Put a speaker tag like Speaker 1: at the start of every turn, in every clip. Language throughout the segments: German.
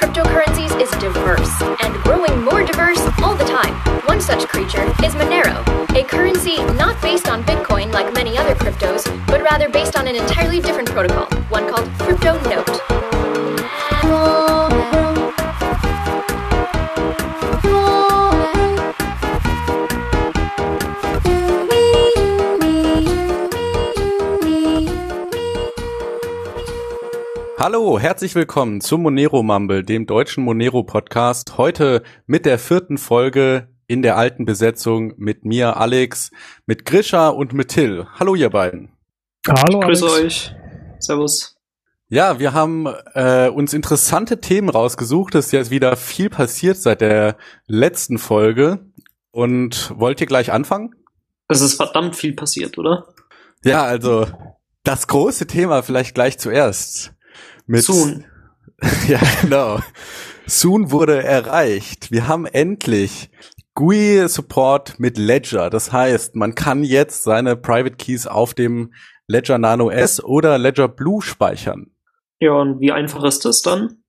Speaker 1: cryptocurrencies is diverse and growing more diverse all the time. One such creature is Monero, a currency not based on Bitcoin like many other cryptos, but rather based on an entirely different protocol, one called CryptoNote.
Speaker 2: Hallo, herzlich willkommen zum Monero Mumble, dem deutschen Monero-Podcast. Heute mit der 4. Folge in der alten Besetzung mit mir, Alex, mit Grisha und mit Till. Hallo, ihr beiden.
Speaker 3: Hallo,
Speaker 4: Grüß
Speaker 3: Alex.
Speaker 4: euch. Servus.
Speaker 2: Ja, wir haben uns interessante Themen rausgesucht. Es ist jetzt wieder viel passiert seit der letzten Folge. Und wollt ihr gleich anfangen?
Speaker 4: Es ist verdammt viel passiert, oder?
Speaker 2: Ja, also das große Thema vielleicht gleich zuerst. Mit
Speaker 4: Soon.
Speaker 2: Ja, genau. Soon wurde erreicht. Wir haben endlich GUI-Support mit Ledger. Das heißt, man kann jetzt seine Private Keys auf dem Ledger Nano S oder Ledger Blue speichern.
Speaker 4: Ja, und wie einfach ist das dann?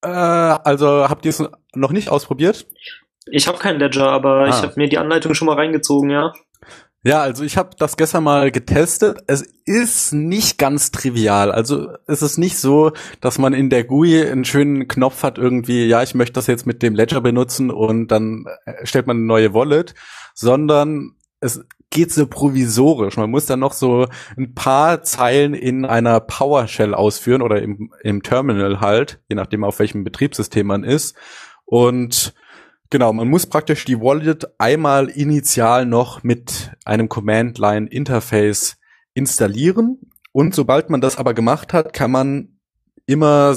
Speaker 2: Also habt ihr es noch nicht ausprobiert?
Speaker 4: Ich habe kein Ledger, aber ich habe mir die Anleitung schon mal reingezogen, ja.
Speaker 2: Ja, also ich habe das gestern mal getestet. Es ist nicht ganz trivial. Also es ist nicht so, dass man in der GUI einen schönen Knopf hat irgendwie, ja, ich möchte das jetzt mit dem Ledger benutzen und dann stellt man eine neue Wallet, sondern es geht so provisorisch. Man muss dann noch so ein paar Zeilen in einer PowerShell ausführen oder im Terminal halt, je nachdem auf welchem Betriebssystem man ist. Und genau, man muss praktisch die Wallet einmal initial noch mit einem Command-Line-Interface installieren. Und sobald man das aber gemacht hat, kann man immer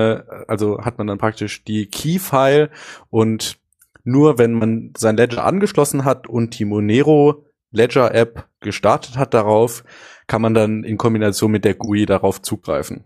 Speaker 2: also hat man dann praktisch die Key-File und nur wenn man sein Ledger angeschlossen hat und die Monero Ledger App gestartet hat darauf, kann man dann in Kombination mit der GUI darauf zugreifen.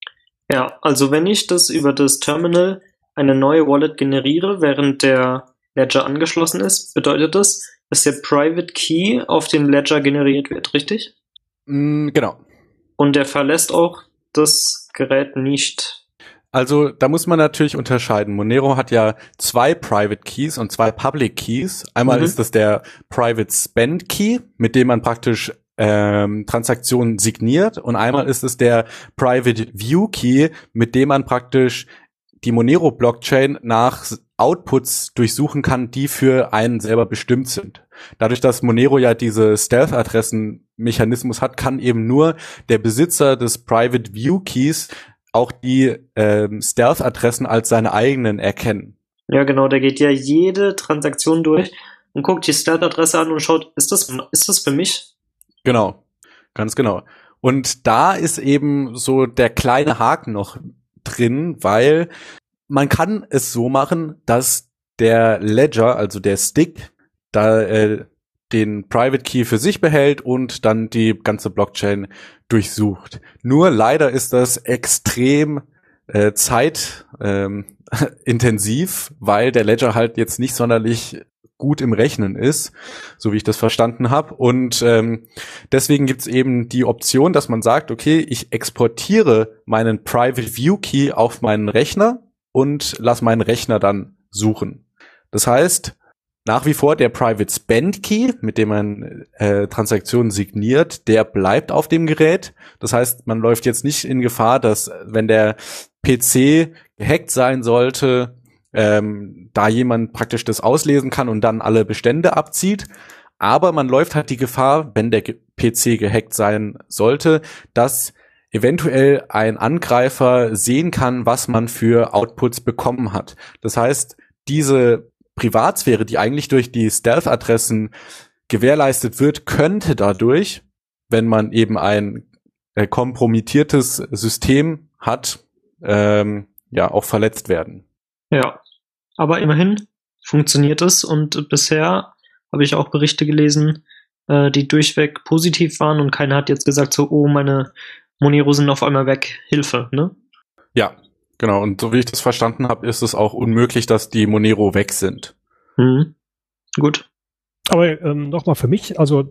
Speaker 4: Ja, also wenn ich das über das Terminal eine neue Wallet generiere, während der Ledger angeschlossen ist, bedeutet das, dass der Private Key auf dem Ledger generiert wird, richtig?
Speaker 2: Genau.
Speaker 4: Und der verlässt auch das Gerät nicht.
Speaker 2: Also da muss man natürlich unterscheiden. Monero hat ja 2 Private Keys und 2 Public Keys. Einmal ist das der Private Spend Key, mit dem man praktisch Transaktionen signiert, und einmal ist es der Private View Key, mit dem man praktisch die Monero-Blockchain nach Outputs durchsuchen kann, die für einen selber bestimmt sind. Dadurch, dass Monero ja diese Stealth-Adressen-Mechanismus hat, kann eben nur der Besitzer des Private View Keys auch die Stealth-Adressen als seine eigenen erkennen.
Speaker 4: Ja, genau, der geht ja jede Transaktion durch und guckt die Stealth-Adresse an und schaut, ist das für mich?
Speaker 2: Genau, ganz genau. Und da ist eben so der kleine Haken noch drin, weil man kann es so machen, dass der Ledger, also der Stick, da den Private Key für sich behält und dann die ganze Blockchain durchsucht. Nur leider ist das extrem zeitintensiv, weil der Ledger halt jetzt nicht sonderlich gut im Rechnen ist, so wie ich das verstanden habe. Und deswegen gibt's eben die Option, dass man sagt, okay, ich exportiere meinen Private View Key auf meinen Rechner und lasse meinen Rechner dann suchen. Das heißt, nach wie vor der Private Spend Key, mit dem man Transaktionen signiert, der bleibt auf dem Gerät. Das heißt, man läuft jetzt nicht in Gefahr, dass, wenn der PC gehackt sein sollte, da jemand praktisch das auslesen kann und dann alle Bestände abzieht. Aber man läuft halt die Gefahr, wenn der PC gehackt sein sollte, dass eventuell ein Angreifer sehen kann, was man für Outputs bekommen hat. Das heißt, diese Privatsphäre, die eigentlich durch die Stealth-Adressen gewährleistet wird, könnte dadurch, wenn man eben ein kompromittiertes System hat, auch verletzt werden.
Speaker 4: Ja, aber immerhin funktioniert es, und bisher habe ich auch Berichte gelesen, die durchweg positiv waren, und keiner hat jetzt gesagt so, oh, meine Monero sind auf einmal weg, Hilfe, ne?
Speaker 2: Ja, genau, und so wie ich das verstanden habe, ist es auch unmöglich, dass die Monero weg sind.
Speaker 4: Gut.
Speaker 3: Aber nochmal für mich, also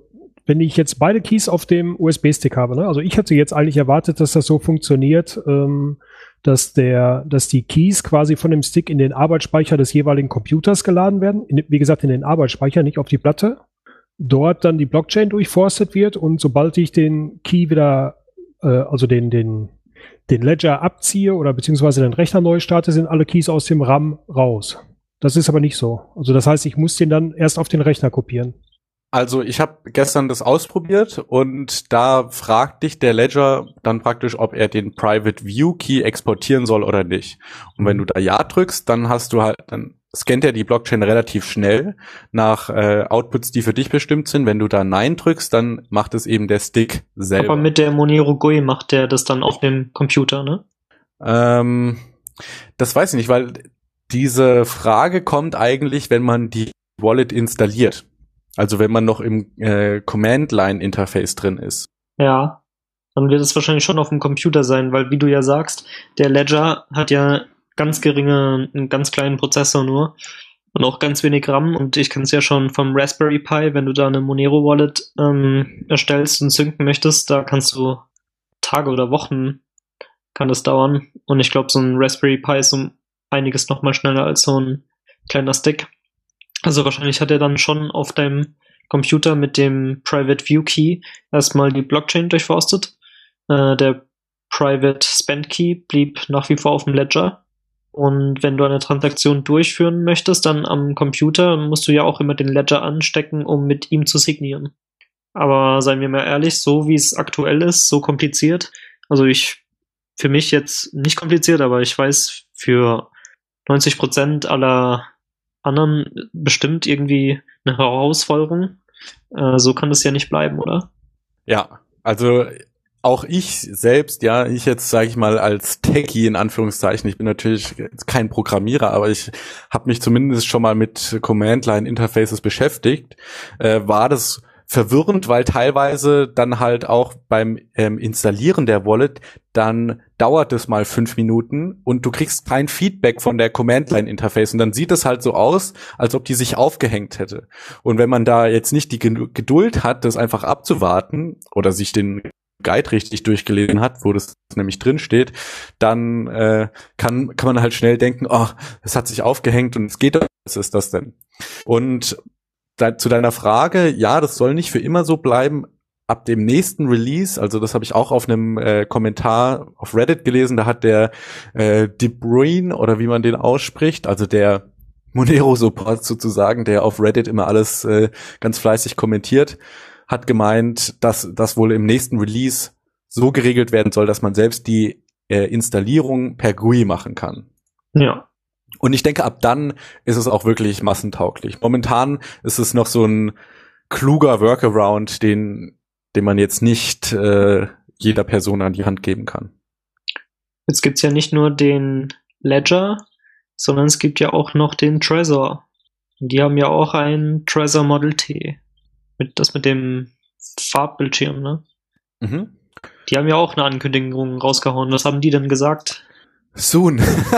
Speaker 3: wenn ich jetzt beide Keys auf dem USB-Stick habe, ne? Also ich hatte jetzt eigentlich erwartet, dass das so funktioniert, dass die Keys quasi von dem Stick in den Arbeitsspeicher des jeweiligen Computers geladen werden. Wie gesagt, in den Arbeitsspeicher, nicht auf die Platte. Dort dann die Blockchain durchforstet wird und sobald ich den Key wieder, also den Ledger abziehe oder beziehungsweise den Rechner neu starte, sind alle Keys aus dem RAM raus. Das ist aber nicht so. Also das heißt, ich muss den dann erst auf den Rechner kopieren.
Speaker 2: Also ich habe gestern das ausprobiert und da fragt dich der Ledger dann praktisch, ob er den Private View Key exportieren soll oder nicht. Und wenn du da Ja drückst, dann dann scannt er die Blockchain relativ schnell nach Outputs, die für dich bestimmt sind. Wenn du da Nein drückst, dann macht es eben der Stick selber.
Speaker 4: Aber mit der Monero GUI macht der das dann auf dem Computer, ne?
Speaker 2: Das weiß ich nicht, weil diese Frage kommt eigentlich, wenn man die Wallet installiert. Also wenn man noch im Command-Line-Interface drin ist.
Speaker 4: Ja, dann wird es wahrscheinlich schon auf dem Computer sein, weil wie du ja sagst, der Ledger hat ja einen ganz kleinen Prozessor nur und auch ganz wenig RAM und ich kenne es ja schon vom Raspberry Pi, wenn du da eine Monero Wallet erstellst und synken möchtest, da kannst du Tage oder Wochen kann das dauern und ich glaube, so ein Raspberry Pi ist um einiges nochmal schneller als so ein kleiner Stick. Also wahrscheinlich hat er dann schon auf deinem Computer mit dem Private View Key erstmal die Blockchain durchforstet. Der Private Spend Key blieb nach wie vor auf dem Ledger. Und wenn du eine Transaktion durchführen möchtest, dann am Computer musst du ja auch immer den Ledger anstecken, um mit ihm zu signieren. Aber seien wir mal ehrlich, so wie es aktuell ist, so kompliziert. Also für mich jetzt nicht kompliziert, aber ich weiß für 90% aller anderen bestimmt irgendwie eine Herausforderung. So kann das ja nicht bleiben, oder?
Speaker 2: Ja, also auch ich selbst, ja, ich jetzt sage ich mal als Techie in Anführungszeichen, ich bin natürlich kein Programmierer, aber ich habe mich zumindest schon mal mit Command-Line-Interfaces beschäftigt, war das verwirrend, weil teilweise dann halt auch beim Installieren der Wallet, dann dauert es mal 5 Minuten und du kriegst kein Feedback von der Command-Line-Interface und dann sieht es halt so aus, als ob die sich aufgehängt hätte. Und wenn man da jetzt nicht die Geduld hat, das einfach abzuwarten oder sich den Guide richtig durchgelesen hat, wo das nämlich drin steht, dann kann man halt schnell denken, oh, es hat sich aufgehängt und es geht doch, was ist das denn? Und zu deiner Frage, ja, das soll nicht für immer so bleiben. Ab dem nächsten Release, also das habe ich auch auf einem Kommentar auf Reddit gelesen, da hat der De Bruyne oder wie man den ausspricht, also der Monero-Support sozusagen, der auf Reddit immer alles ganz fleißig kommentiert, hat gemeint, dass das wohl im nächsten Release so geregelt werden soll, dass man selbst die Installierung per GUI machen kann.
Speaker 4: Ja.
Speaker 2: Und ich denke, ab dann ist es auch wirklich massentauglich. Momentan ist es noch so ein kluger Workaround, den man jetzt nicht jeder Person an die Hand geben kann.
Speaker 4: Jetzt gibt's ja nicht nur den Ledger, sondern es gibt ja auch noch den Trezor. Und die haben ja auch ein Trezor Model T. Das mit dem Farbbildschirm, ne?
Speaker 2: Mhm.
Speaker 4: Die haben ja auch eine Ankündigung rausgehauen. Was haben die denn gesagt?
Speaker 2: Soon.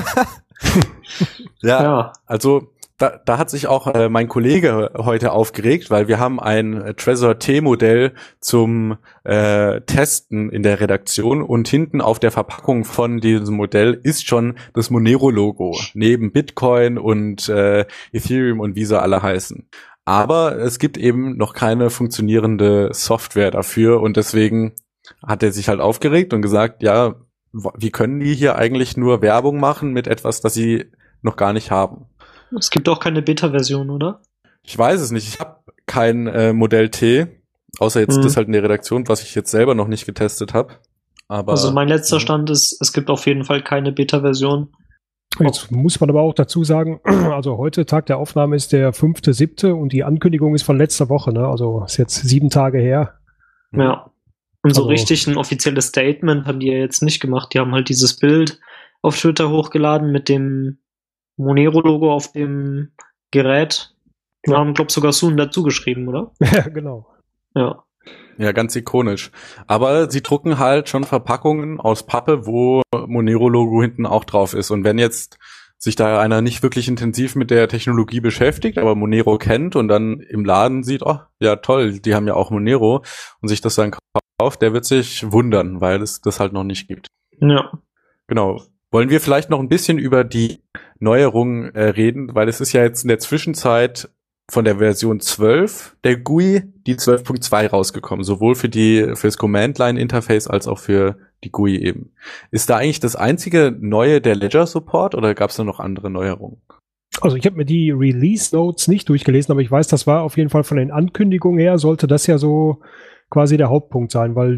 Speaker 2: Ja, also da hat sich auch mein Kollege heute aufgeregt, weil wir haben ein Trezor T-Modell zum Testen in der Redaktion und hinten auf der Verpackung von diesem Modell ist schon das Monero-Logo, neben Bitcoin und Ethereum und wie sie alle heißen. Aber es gibt eben noch keine funktionierende Software dafür und deswegen hat er sich halt aufgeregt und gesagt, ja, wie können die hier eigentlich nur Werbung machen mit etwas, das sie noch gar nicht haben?
Speaker 4: Es gibt auch keine Beta-Version, oder?
Speaker 2: Ich weiß es nicht. Ich habe kein Modell T, außer jetzt das halt in der Redaktion, was ich jetzt selber noch nicht getestet habe. Aber
Speaker 4: also mein letzter Stand ist, es gibt auf jeden Fall keine Beta-Version.
Speaker 3: Jetzt muss man aber auch dazu sagen, also heute Tag der Aufnahme ist der 5.7. und die Ankündigung ist von letzter Woche, ne? Also ist jetzt 7 Tage her.
Speaker 4: Ja. Und so
Speaker 3: Also
Speaker 4: richtig ein offizielles Statement haben die ja jetzt nicht gemacht. Die haben halt dieses Bild auf Twitter hochgeladen mit dem Monero-Logo auf dem Gerät. Wir haben, glaube ich, sogar Soon dazu geschrieben, oder?
Speaker 3: Ja, genau.
Speaker 4: Ja.
Speaker 2: Ja, ganz ikonisch. Aber sie drucken halt schon Verpackungen aus Pappe, wo Monero-Logo hinten auch drauf ist. Und wenn jetzt sich da einer nicht wirklich intensiv mit der Technologie beschäftigt, aber Monero kennt und dann im Laden sieht, oh, ja toll, die haben ja auch Monero und sich das dann kauft, der wird sich wundern, weil es das halt noch nicht gibt.
Speaker 4: Ja.
Speaker 2: Genau. Wollen wir vielleicht noch ein bisschen über die Neuerungen reden, weil es ist ja jetzt in der Zwischenzeit von der Version 12 der GUI die 12.2 rausgekommen, sowohl für das Command-Line-Interface als auch für die GUI eben. Ist da eigentlich das einzige Neue der Ledger-Support oder gab es da noch andere Neuerungen?
Speaker 3: Also ich habe mir die Release-Notes nicht durchgelesen, aber ich weiß, das war auf jeden Fall von den Ankündigungen her, sollte das ja so quasi der Hauptpunkt sein, weil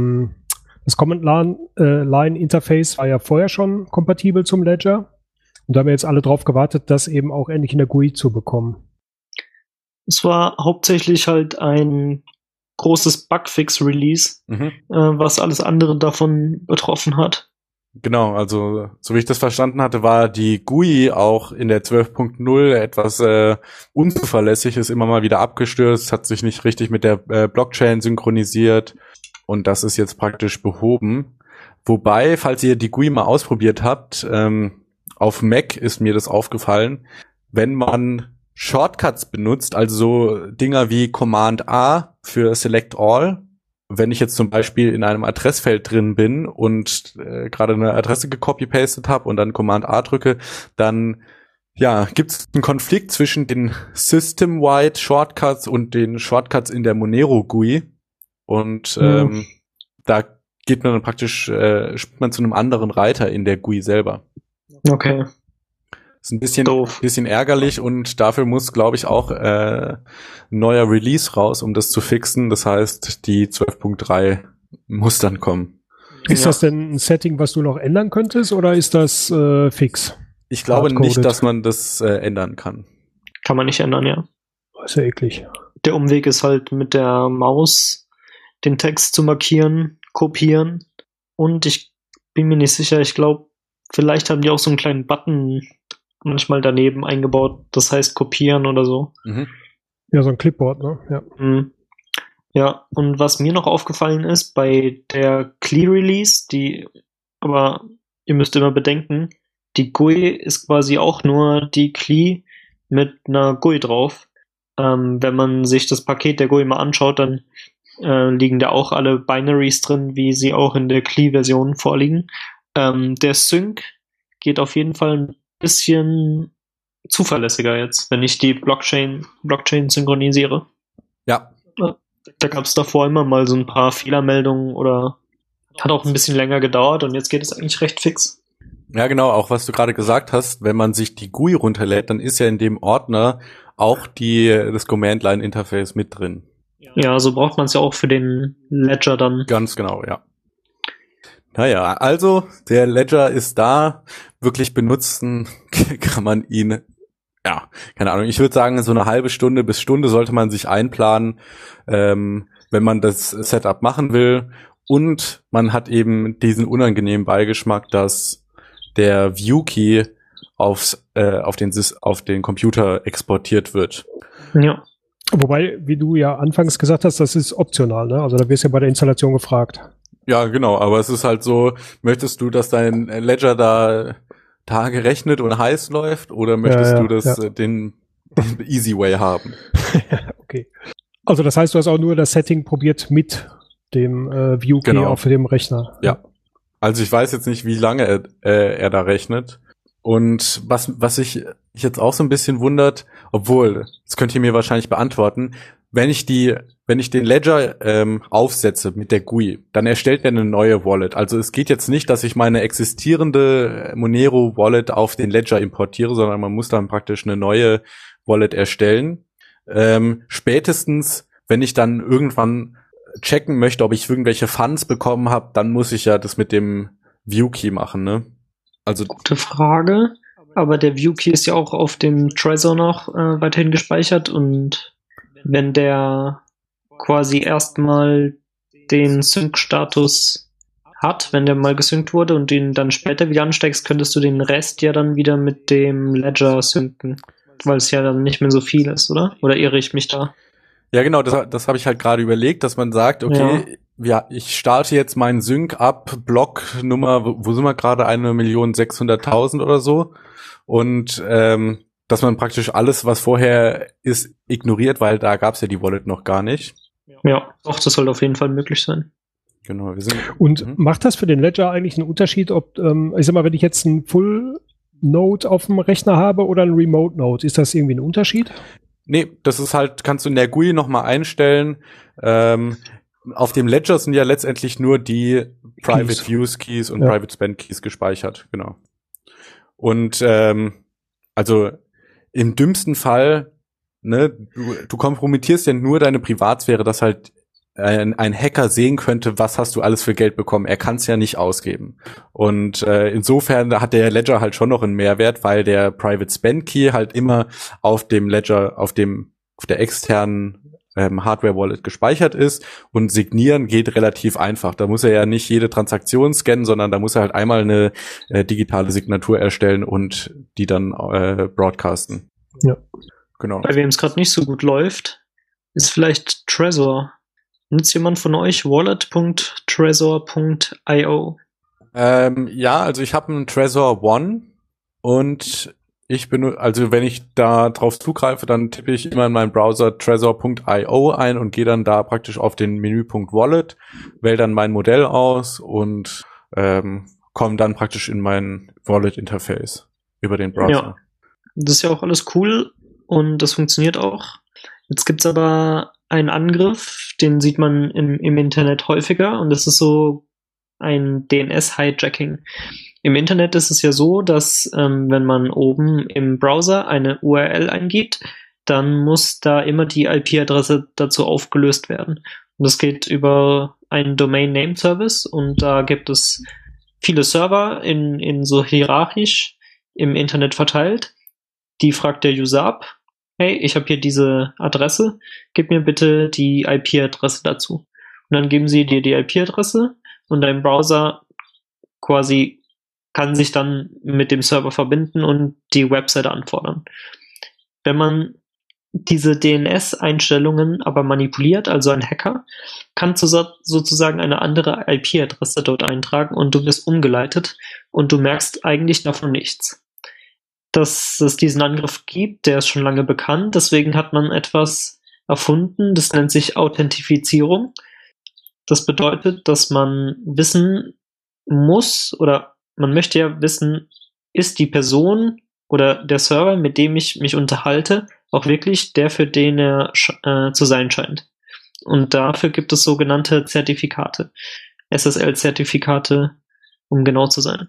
Speaker 3: das Command-Line-Interface war ja vorher schon kompatibel zum Ledger und da haben wir jetzt alle drauf gewartet, das eben auch endlich in der GUI zu bekommen.
Speaker 4: Es war hauptsächlich halt ein großes Bugfix-Release, was alles andere davon betroffen hat.
Speaker 2: Genau, also so wie ich das verstanden hatte, war die GUI auch in der 12.0 etwas unzuverlässig, ist immer mal wieder abgestürzt, hat sich nicht richtig mit der Blockchain synchronisiert und das ist jetzt praktisch behoben. Wobei, falls ihr die GUI mal ausprobiert habt, auf Mac ist mir das aufgefallen, wenn man Shortcuts benutzt, also so Dinger wie Command A für Select All. Wenn ich jetzt zum Beispiel in einem Adressfeld drin bin und gerade eine Adresse gecopy-pastet habe und dann Command A drücke, dann gibt es einen Konflikt zwischen den System-wide Shortcuts und den Shortcuts in der Monero GUI. Und da geht man dann praktisch, spielt man zu einem anderen Reiter in der GUI selber.
Speaker 4: Okay.
Speaker 2: Ist ein bisschen ärgerlich und dafür muss, glaube ich, auch ein neuer Release raus, um das zu fixen. Das heißt, die 12.3 muss dann kommen.
Speaker 3: Ist das denn ein Setting, was du noch ändern könntest oder ist das fix?
Speaker 2: Ich glaube nicht, dass man das ändern kann.
Speaker 4: Kann man nicht ändern, ja.
Speaker 3: Ist ja eklig.
Speaker 4: Der Umweg ist halt mit der Maus den Text zu markieren, kopieren und ich bin mir nicht sicher, ich glaube, vielleicht haben die auch so einen kleinen Button manchmal daneben eingebaut, das heißt kopieren oder so.
Speaker 2: Mhm.
Speaker 3: Ja, so ein Clipboard, ne? Ja.
Speaker 4: Ja, und was mir noch aufgefallen ist, bei der CLI-Release, aber ihr müsst immer bedenken, die GUI ist quasi auch nur die CLI mit einer GUI drauf. Wenn man sich das Paket der GUI mal anschaut, dann liegen da auch alle Binaries drin, wie sie auch in der CLI-Version vorliegen. Der Sync geht auf jeden Fall ein bisschen zuverlässiger jetzt, wenn ich die Blockchain synchronisiere.
Speaker 2: Ja.
Speaker 4: Da gab es davor immer mal so ein paar Fehlermeldungen oder hat auch ein bisschen länger gedauert und jetzt geht es eigentlich recht fix.
Speaker 2: Ja, genau, auch was du gerade gesagt hast, wenn man sich die GUI runterlädt, dann ist ja in dem Ordner auch das Command-Line-Interface mit drin.
Speaker 4: Ja, so braucht man es ja auch für den Ledger dann.
Speaker 2: Ganz genau, ja. Naja, also der Ledger ist da, wirklich benutzen kann man ihn, keine Ahnung, ich würde sagen, so eine halbe Stunde bis Stunde sollte man sich einplanen, wenn man das Setup machen will und man hat eben diesen unangenehmen Beigeschmack, dass der View-Key auf den Computer exportiert wird.
Speaker 4: Ja.
Speaker 3: Wobei, wie du ja anfangs gesagt hast, das ist optional, ne? Also da wirst du ja bei der Installation gefragt.
Speaker 2: Ja, genau, aber es ist halt so, möchtest du, dass dein Ledger da tagerechnet und heiß läuft oder möchtest du das den Easy Way haben?
Speaker 3: Okay. Also das heißt, du hast auch nur das Setting probiert mit dem View-Key auf dem Rechner.
Speaker 2: Ja. Also ich weiß jetzt nicht, wie lange er da rechnet. Und was ich jetzt auch so ein bisschen wundert, obwohl, das könnt ihr mir wahrscheinlich beantworten, wenn ich den Ledger aufsetze mit der GUI, dann erstellt er eine neue Wallet. Also es geht jetzt nicht, dass ich meine existierende Monero Wallet auf den Ledger importiere, sondern man muss dann praktisch eine neue Wallet erstellen. Spätestens, wenn ich dann irgendwann checken möchte, ob ich irgendwelche Funds bekommen habe, dann muss ich ja das mit dem View-Key machen, ne? Also
Speaker 4: gute Frage, aber der View-Key ist ja auch auf dem Trezor noch weiterhin gespeichert und wenn der quasi erstmal den Sync-Status hat, wenn der mal gesynkt wurde und den dann später wieder ansteckst, könntest du den Rest ja dann wieder mit dem Ledger synken, weil es ja dann nicht mehr so viel ist, oder? Oder irre ich mich da?
Speaker 2: Ja, genau, das habe ich halt gerade überlegt, dass man sagt, okay, ich starte jetzt meinen Sync ab, Blocknummer, wo sind wir gerade, 1.600.000 oder so. und dass man praktisch alles, was vorher ist, ignoriert, weil da gab es ja die Wallet noch gar nicht.
Speaker 4: Ja, doch, das sollte auf jeden Fall möglich sein.
Speaker 2: Genau.
Speaker 3: Und macht das für den Ledger eigentlich einen Unterschied, ob, ich sag mal, wenn ich jetzt einen Full-Node auf dem Rechner habe oder einen Remote-Node, ist das irgendwie ein Unterschied?
Speaker 2: Nee, das ist halt, kannst du in der GUI nochmal einstellen. Auf dem Ledger sind ja letztendlich nur die Private Use Keys und Private Spend Keys gespeichert, genau. Und also im dümmsten Fall, ne, du kompromittierst ja nur deine Privatsphäre, dass halt ein Hacker sehen könnte, was hast du alles für Geld bekommen. Er kann es ja nicht ausgeben. Und insofern hat der Ledger halt schon noch einen Mehrwert, weil der Private Spend Key halt immer auf dem Ledger, auf der externen Hardware-Wallet gespeichert ist, und signieren geht relativ einfach. Da muss er ja nicht jede Transaktion scannen, sondern da muss er halt einmal eine digitale Signatur erstellen und die dann broadcasten.
Speaker 3: Ja.
Speaker 2: Genau.
Speaker 4: Bei wem es gerade nicht so gut läuft, ist vielleicht Trezor. Nutzt jemand von euch wallet.trezor.io?
Speaker 2: Ja, also ich habe einen Trezor One und also wenn ich da drauf zugreife, dann tippe ich immer in meinem Browser trezor.io ein und gehe dann da praktisch auf den Menüpunkt Wallet, wähle dann mein Modell aus und komme dann praktisch in mein Wallet-Interface über den Browser.
Speaker 4: Ja, das ist ja auch alles cool und das funktioniert auch. Jetzt gibt's aber einen Angriff, den sieht man im Internet häufiger, und das ist so ein DNS-Hijacking. Im Internet ist es ja so, dass wenn man oben im Browser eine URL eingibt, dann muss da immer die IP-Adresse dazu aufgelöst werden. Und das geht über einen Domain-Name-Service, und da gibt es viele Server in so hierarchisch im Internet verteilt. Die fragt der User ab: Hey, ich habe hier diese Adresse, gib mir bitte die IP-Adresse dazu. Und dann geben sie dir die IP-Adresse, und dein Browser quasi kann sich dann mit dem Server verbinden und die Webseite anfordern. Wenn man diese DNS-Einstellungen aber manipuliert, also ein Hacker, kann sozusagen eine andere IP-Adresse dort eintragen, und du wirst umgeleitet und du merkst eigentlich davon nichts. Dass es diesen Angriff gibt, der ist schon lange bekannt, deswegen hat man etwas erfunden, das nennt sich Authentifizierung. Das bedeutet, dass man wissen muss, oder man möchte ja wissen, ist die Person oder der Server, mit dem ich mich unterhalte, auch wirklich der, für den er zu sein scheint. Und dafür gibt es sogenannte Zertifikate, SSL-Zertifikate, um genau zu sein.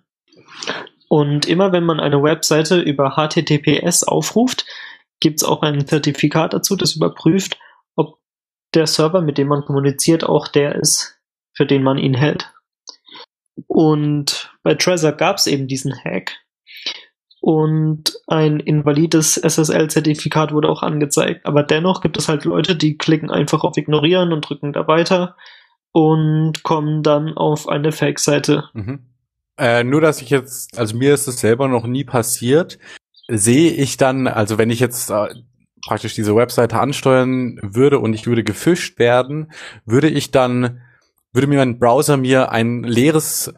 Speaker 4: Und immer wenn man eine Webseite über HTTPS aufruft, gibt es auch ein Zertifikat dazu, das überprüft, ob der Server, mit dem man kommuniziert, auch der ist, für den man ihn hält. Und bei Trezor gab es eben diesen Hack. Und ein invalides SSL-Zertifikat wurde auch angezeigt. Aber dennoch gibt es halt Leute, die klicken einfach auf Ignorieren und drücken da weiter und kommen dann auf eine Fake-Seite.
Speaker 2: Mhm. Nur, dass ich jetzt, also mir ist es selber noch nie passiert, sehe ich dann, also wenn ich jetzt praktisch diese Webseite ansteuern würde und ich würde gefischt werden, würde mir mein Browser eine leere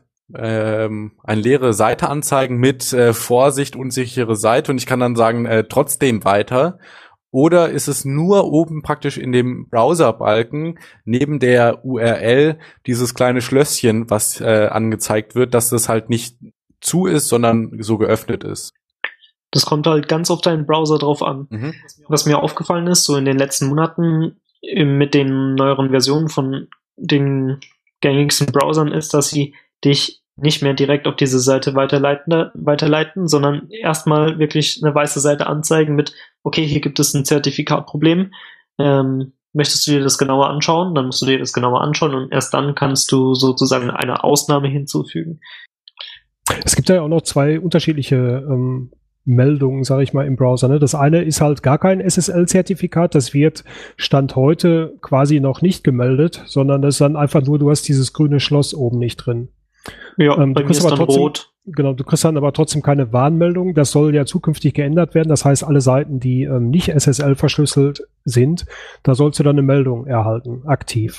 Speaker 2: Seite anzeigen mit Vorsicht, unsichere Seite, und ich kann dann sagen, trotzdem weiter. Oder ist es nur oben praktisch in dem Browserbalken neben der URL dieses kleine Schlösschen, was angezeigt wird, dass das halt nicht zu ist, sondern so geöffnet ist?
Speaker 4: Das kommt halt ganz auf deinen Browser drauf an. Mhm. Was mir aufgefallen ist, so in den letzten Monaten mit den neueren Versionen von den gängigsten Browsern, ist, dass sie dich nicht mehr direkt auf diese Seite weiterleiten, sondern erstmal wirklich eine weiße Seite anzeigen mit: Okay, hier gibt es ein Zertifikatproblem. Möchtest du dir das genauer anschauen? Dann musst du dir das genauer anschauen, und erst dann kannst du sozusagen eine Ausnahme hinzufügen.
Speaker 3: Es gibt ja auch noch zwei unterschiedliche Meldungen, sage ich mal, im Browser. Ne? Das eine ist halt gar kein SSL-Zertifikat, das wird Stand heute quasi noch nicht gemeldet, sondern das ist dann einfach nur, du hast dieses grüne Schloss oben nicht drin.
Speaker 4: Ja, bei mir ist dann rot.
Speaker 3: Genau, du kriegst dann aber trotzdem keine Warnmeldung. Das soll ja zukünftig geändert werden. Das heißt, alle Seiten, die nicht SSL verschlüsselt sind, da sollst du dann eine Meldung erhalten, aktiv.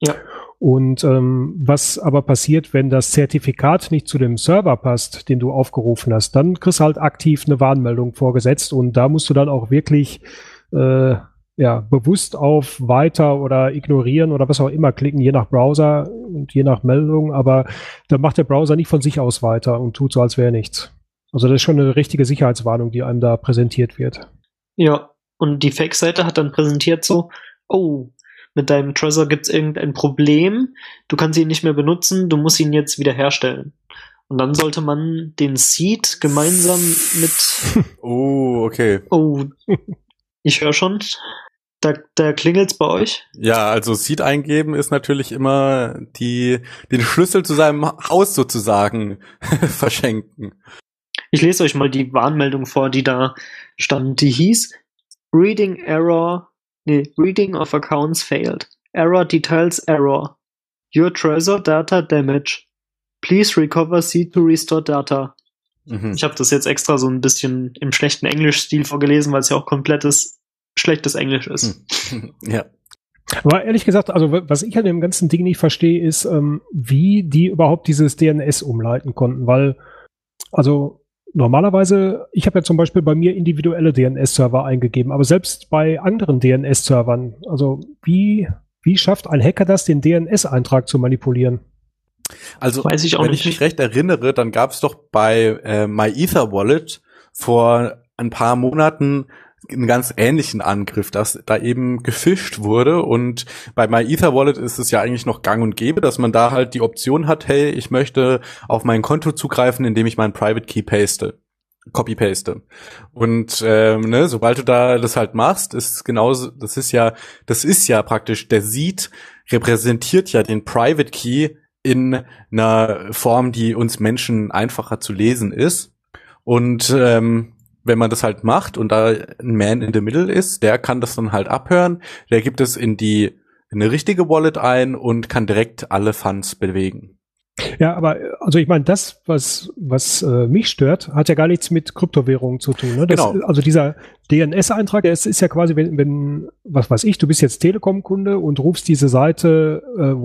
Speaker 4: Ja.
Speaker 3: Und was aber passiert, wenn das Zertifikat nicht zu dem Server passt, den du aufgerufen hast, dann kriegst du halt aktiv eine Warnmeldung vorgesetzt und da musst du dann auch wirklich bewusst auf Weiter oder Ignorieren oder was auch immer klicken, je nach Browser und je nach Meldung, aber da macht der Browser nicht von sich aus weiter und tut so, als wäre nichts. Also das ist schon eine richtige Sicherheitswarnung, die einem da präsentiert wird.
Speaker 4: Ja, und die Fake-Seite hat dann präsentiert so, oh, mit deinem Trezor gibt's irgendein Problem, du kannst ihn nicht mehr benutzen, du musst ihn jetzt wieder herstellen. Und dann sollte man den Seed gemeinsam mit...
Speaker 2: Oh, okay.
Speaker 4: Oh, ich höre schon, da klingelt's bei euch.
Speaker 2: Ja, also Seed eingeben ist natürlich immer den Schlüssel zu seinem Haus sozusagen verschenken.
Speaker 4: Ich lese euch mal die Warnmeldung vor, die da stand. Die hieß Reading of accounts failed. Error details error. Your Trezor data damage. Please recover Seed to restore data.
Speaker 2: Mhm.
Speaker 4: Ich habe das jetzt extra so ein bisschen im schlechten Englischstil vorgelesen, weil es ja auch komplettes schlechtes Englisch ist.
Speaker 2: Ja.
Speaker 3: Aber ehrlich gesagt, also was ich an dem ganzen Ding nicht verstehe, ist, wie die überhaupt dieses DNS umleiten konnten, weil, also normalerweise, ich habe ja zum Beispiel bei mir individuelle DNS-Server eingegeben, aber selbst bei anderen DNS-Servern, also wie schafft ein Hacker das, den DNS-Eintrag zu manipulieren?
Speaker 2: Also,
Speaker 4: Weiß ich auch
Speaker 2: wenn
Speaker 4: nicht.
Speaker 2: ich mich recht erinnere, dann gab es doch bei MyEtherWallet vor ein paar Monaten einen ganz ähnlichen Angriff, dass da eben gefischt wurde, und bei MyEtherWallet ist es ja eigentlich noch gang und gäbe, dass man da halt die Option hat, hey, ich möchte auf mein Konto zugreifen, indem ich meinen Private Key copy-paste. Und sobald du da das halt machst, ist genauso, das ist ja praktisch, der Seed repräsentiert ja den Private Key in einer Form, die uns Menschen einfacher zu lesen ist. Und wenn man das halt macht und da ein Man in the Middle ist, der kann das dann halt abhören, der gibt es in eine richtige Wallet ein und kann direkt alle Funds bewegen.
Speaker 3: Ja, aber also ich meine, das, was mich stört, hat ja gar nichts mit Kryptowährungen zu tun. Ne?
Speaker 2: Genau.
Speaker 3: Also dieser DNS-Eintrag, der ist ja quasi, wenn was weiß ich, du bist jetzt Telekom-Kunde und rufst diese Seite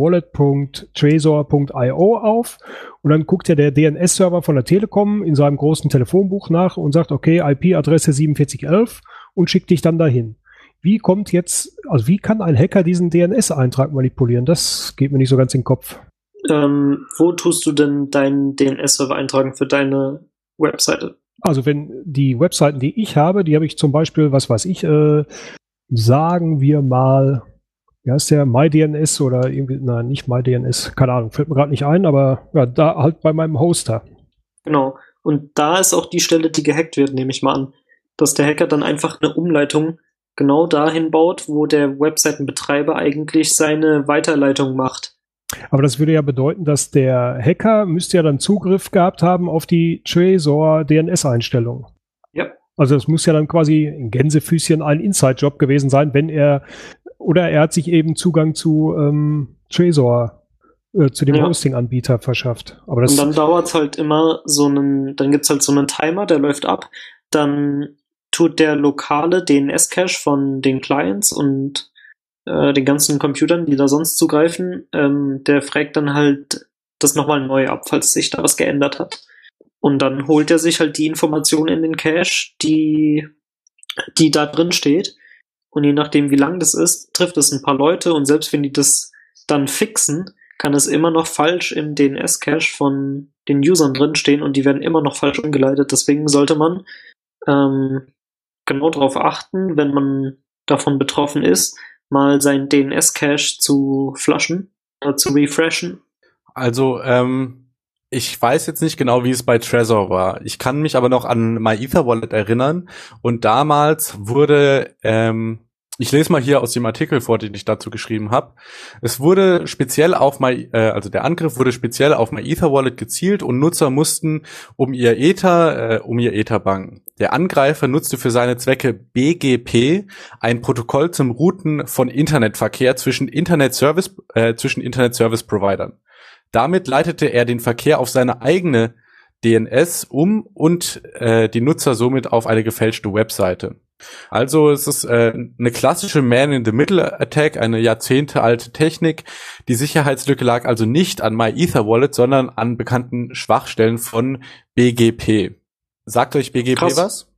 Speaker 3: wallet.trezor.io auf und dann guckt ja der DNS-Server von der Telekom in seinem großen Telefonbuch nach und sagt, okay, IP-Adresse 4711 und schickt dich dann dahin. Wie kann ein Hacker diesen DNS-Eintrag manipulieren? Das geht mir nicht so ganz in den Kopf.
Speaker 4: Wo tust du denn deinen DNS-Server eintragen für deine Webseite?
Speaker 3: Also wenn die Webseiten, die ich habe, die habe ich zum Beispiel, was weiß ich, sagen wir mal, wie heißt der, MyDNS oder irgendwie, nein, nicht MyDNS, keine Ahnung, fällt mir gerade nicht ein, aber ja, da halt bei meinem Hoster.
Speaker 4: Genau. Und da ist auch die Stelle, die gehackt wird, nehme ich mal an. Dass der Hacker dann einfach eine Umleitung genau dahin baut, wo der Webseitenbetreiber eigentlich seine Weiterleitung macht.
Speaker 3: Aber das würde ja bedeuten, dass der Hacker müsste ja dann Zugriff gehabt haben auf die Trezor DNS-Einstellung.
Speaker 4: Ja.
Speaker 3: Also das muss ja dann quasi in Gänsefüßchen ein Inside-Job gewesen sein, wenn er hat sich eben Zugang zu Trezor, zu dem Hosting-Anbieter verschafft. Aber das,
Speaker 4: und dann dauert's halt immer dann gibt's halt so einen Timer, der läuft ab, dann tut der lokale DNS-Cache von den Clients und den ganzen Computern, die da sonst zugreifen, der fragt dann halt das nochmal neu ab, falls sich da was geändert hat. Und dann holt er sich halt die Information in den Cache, die da drin steht. Und je nachdem, wie lang das ist, trifft es ein paar Leute. Und selbst wenn die das dann fixen, kann es immer noch falsch im DNS-Cache von den Usern drinstehen und die werden immer noch falsch umgeleitet. Deswegen sollte man genau darauf achten, wenn man davon betroffen ist, mal seinen DNS-Cache zu flushen, zu refreshen.
Speaker 2: Also, ich weiß jetzt nicht genau, wie es bei Trezor war. Ich kann mich aber noch an MyEtherWallet erinnern. Und damals wurde, ich lese mal hier aus dem Artikel vor, den ich dazu geschrieben habe. Es wurde speziell auf der Angriff wurde speziell auf MyEtherWallet gezielt und Nutzer mussten um ihr Ether bangen. Der Angreifer nutzte für seine Zwecke BGP, ein Protokoll zum Routen von Internetverkehr zwischen Internet-Service-Providern. Damit leitete er den Verkehr auf seine eigene DNS um und die Nutzer somit auf eine gefälschte Webseite. Also es ist eine klassische Man-in-the-Middle-Attack, eine jahrzehntealte Technik. Die Sicherheitslücke lag also nicht an MyEtherWallet, sondern an bekannten Schwachstellen von BGP. Sagt euch BGP
Speaker 4: Krass.
Speaker 2: was?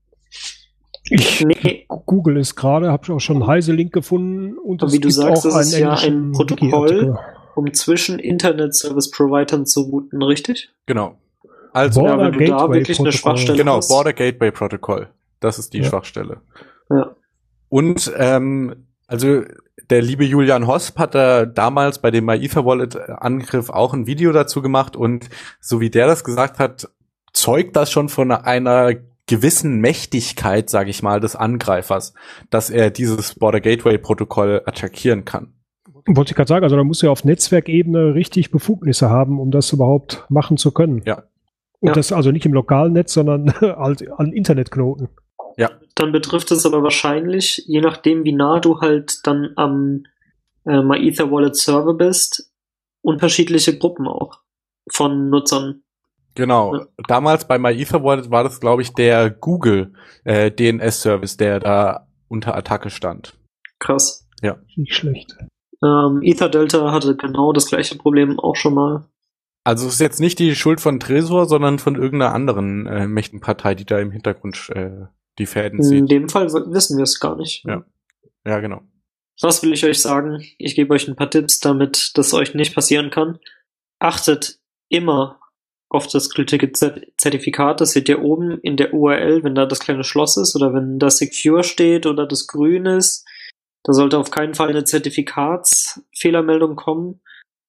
Speaker 3: Ich
Speaker 4: Nee.
Speaker 3: google es gerade, habe auch schon einen Heise-Link gefunden. Und
Speaker 4: Aber wie du sagst, das ist ja ein
Speaker 3: englischen
Speaker 4: Protokoll,
Speaker 3: Wiki-Artikel.
Speaker 4: um zwischen Internet-Service-Providern zu routen, richtig?
Speaker 2: Genau. Also,
Speaker 3: Border
Speaker 4: wenn du da
Speaker 3: Gateway
Speaker 4: wirklich eine
Speaker 3: Protocol.
Speaker 4: Schwachstelle
Speaker 2: genau,
Speaker 4: hast.
Speaker 2: Border Gateway Protocol. Das ist die
Speaker 3: Ja.
Speaker 2: Schwachstelle.
Speaker 4: Ja.
Speaker 2: Und also der liebe Julian Hosp hat da damals bei dem MyEtherWallet-Angriff auch ein Video dazu gemacht und so wie der das gesagt hat, zeugt das schon von einer gewissen Mächtigkeit, sage ich mal, des Angreifers, dass er dieses Border Gateway Protokoll attackieren kann.
Speaker 3: Wollte ich gerade sagen, also da muss ja auf Netzwerkebene richtig Befugnisse haben, um das überhaupt machen zu können.
Speaker 2: Ja.
Speaker 3: Und
Speaker 4: Ja.
Speaker 3: das also nicht im lokalen Netz, sondern halt an Internetknoten.
Speaker 4: Dann betrifft es aber wahrscheinlich, je nachdem wie nah du halt dann am MyEtherWallet Server bist, unterschiedliche Gruppen auch von Nutzern.
Speaker 2: Genau.
Speaker 4: Ja.
Speaker 2: Damals bei MyEtherWallet war das, glaube ich, der Google DNS-Service, der da unter Attacke stand.
Speaker 4: Krass.
Speaker 3: Nicht schlecht.
Speaker 4: EtherDelta hatte genau das gleiche Problem auch schon mal.
Speaker 2: Also es ist jetzt nicht die Schuld von Tresor, sondern von irgendeiner anderen mächtigen Partei, die da im Hintergrund die Fäden
Speaker 4: In
Speaker 2: zieht.
Speaker 4: dem Fall wissen wir es gar nicht.
Speaker 2: Ja. Ja, genau.
Speaker 4: Was will ich euch sagen? Ich gebe euch ein paar Tipps, damit das euch nicht passieren kann. Achtet immer auf das gültige Zertifikat. Das seht ihr oben in der URL, wenn da das kleine Schloss ist oder wenn da Secure steht oder das grün ist. Da sollte auf keinen Fall eine Zertifikatsfehlermeldung kommen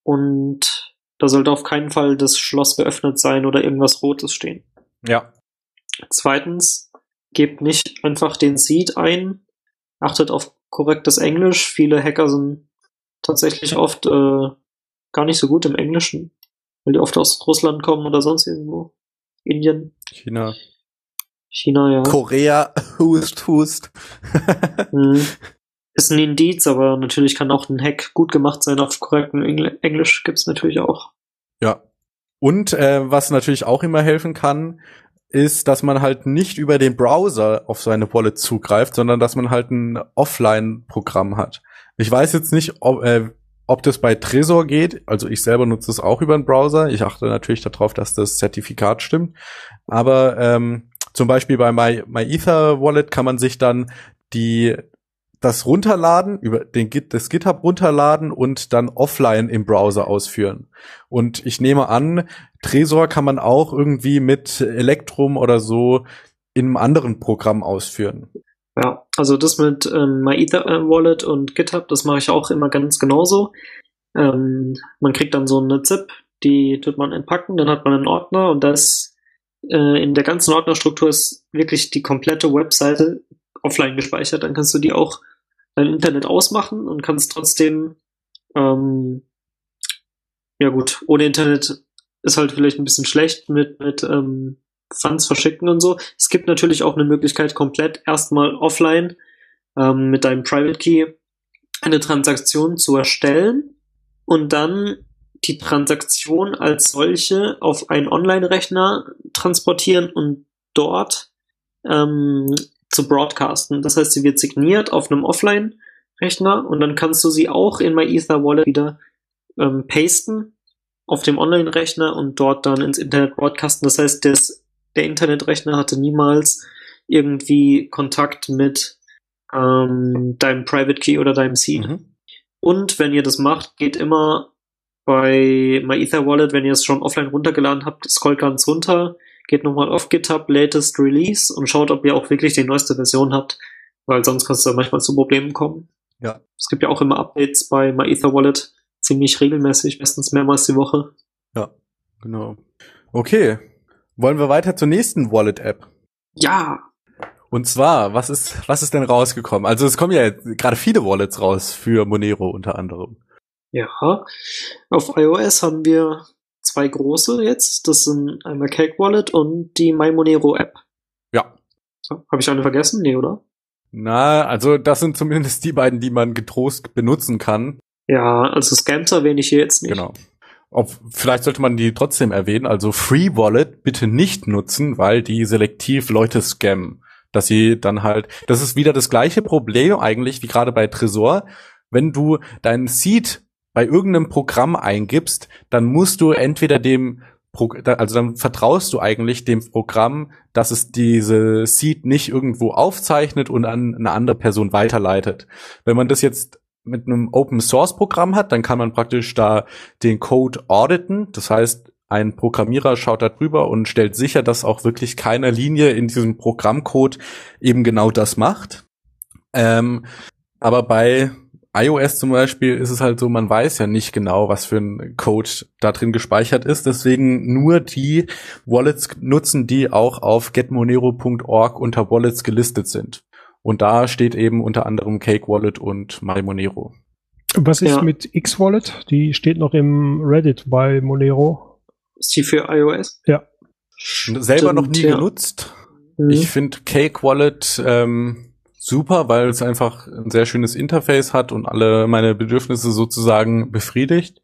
Speaker 4: und da sollte auf keinen Fall das Schloss geöffnet sein oder irgendwas Rotes stehen.
Speaker 2: Ja.
Speaker 4: Zweitens, gebt nicht einfach den Seed ein. Achtet auf korrektes Englisch. Viele Hacker sind tatsächlich oft gar nicht so gut im Englischen, weil die oft aus Russland kommen oder sonst irgendwo. Indien,
Speaker 2: China.
Speaker 4: China, ja.
Speaker 2: Korea, hust.
Speaker 4: Hm. Ist ein Indiz, aber natürlich kann auch ein Hack gut gemacht sein auf korrektem Englisch. Gibt's natürlich auch.
Speaker 2: Ja. Und was natürlich auch immer helfen kann, ist, dass man halt nicht über den Browser auf seine Wallet zugreift, sondern dass man halt ein Offline-Programm hat. Ich weiß jetzt nicht, ob das bei Trezor geht. Also ich selber nutze es auch über den Browser. Ich achte natürlich darauf, dass das Zertifikat stimmt. Aber zum Beispiel bei MyEtherWallet kann man sich dann das runterladen, über das GitHub runterladen und dann offline im Browser ausführen. Und ich nehme an, Trezor kann man auch irgendwie mit Electrum oder so in einem anderen Programm ausführen.
Speaker 4: Ja, also das mit MyEtherWallet und GitHub, das mache ich auch immer ganz genauso. Man kriegt dann so eine ZIP, die tut man entpacken, dann hat man einen Ordner und das in der ganzen Ordnerstruktur ist wirklich die komplette Webseite offline gespeichert. Dann kannst du die auch dein Internet ausmachen und kannst trotzdem ja gut, ohne Internet ist halt vielleicht ein bisschen schlecht mit Funds verschicken und so. Es gibt natürlich auch eine Möglichkeit, komplett erstmal offline mit deinem Private Key eine Transaktion zu erstellen und dann die Transaktion als solche auf einen Online-Rechner transportieren und dort zu broadcasten. Das heißt, sie wird signiert auf einem Offline-Rechner und dann kannst du sie auch in MyEtherWallet wieder pasten auf dem Online-Rechner und dort dann ins Internet broadcasten. Das heißt, der Internetrechner hatte niemals irgendwie Kontakt mit deinem Private Key oder deinem Seed.
Speaker 2: Mhm.
Speaker 4: Und wenn ihr das macht, geht immer bei MyEtherWallet, wenn ihr es schon offline runtergeladen habt, scrollt ganz runter, geht nochmal auf GitHub Latest Release und schaut, ob ihr auch wirklich die neueste Version habt, weil sonst kannst du da manchmal zu Problemen kommen.
Speaker 2: Ja.
Speaker 4: Es gibt ja auch immer Updates bei MyEtherWallet, ziemlich regelmäßig, meistens mehrmals die Woche.
Speaker 2: Ja, genau. Okay. Wollen wir weiter zur nächsten Wallet-App?
Speaker 4: Ja,
Speaker 2: Und zwar, was ist denn rausgekommen? Also es kommen ja jetzt gerade viele Wallets raus für Monero unter anderem.
Speaker 4: ja. Auf iOS haben wir zwei große jetzt. Das sind einmal Cake Wallet und die MyMonero App.
Speaker 2: Ja.
Speaker 4: Habe ich eine vergessen? Nee, oder?
Speaker 2: Na, also das sind zumindest die beiden, die man getrost benutzen kann.
Speaker 4: Ja, also Scams erwähne ich hier jetzt nicht.
Speaker 2: Genau. Vielleicht sollte man die trotzdem erwähnen. Also Free Wallet bitte nicht nutzen, weil die selektiv Leute scammen. dass sie dann halt, das ist wieder das gleiche Problem eigentlich wie gerade bei Trezor. Wenn du deinen Seed bei irgendeinem Programm eingibst, dann musst du entweder dann vertraust du eigentlich dem Programm, dass es diese Seed nicht irgendwo aufzeichnet und an eine andere Person weiterleitet. Wenn man das jetzt mit einem Open-Source-Programm hat, dann kann man praktisch da den Code auditen. Das heißt, ein Programmierer schaut da drüber und stellt sicher, dass auch wirklich keine Linie in diesem Programmcode eben genau das macht. Aber bei iOS zum Beispiel ist es halt so, man weiß ja nicht genau, was für ein Code da drin gespeichert ist. Deswegen nur die Wallets nutzen, die auch auf getmonero.org unter Wallets gelistet sind. Und da steht eben unter anderem Cake Wallet und MyMonero.
Speaker 3: Was ist mit X-Wallet? Die steht noch im Reddit bei Monero.
Speaker 4: Ist die für iOS?
Speaker 3: Ja.
Speaker 2: Selber noch nie genutzt. Ich finde Cake Wallet super, weil es einfach ein sehr schönes Interface hat und alle meine Bedürfnisse sozusagen befriedigt.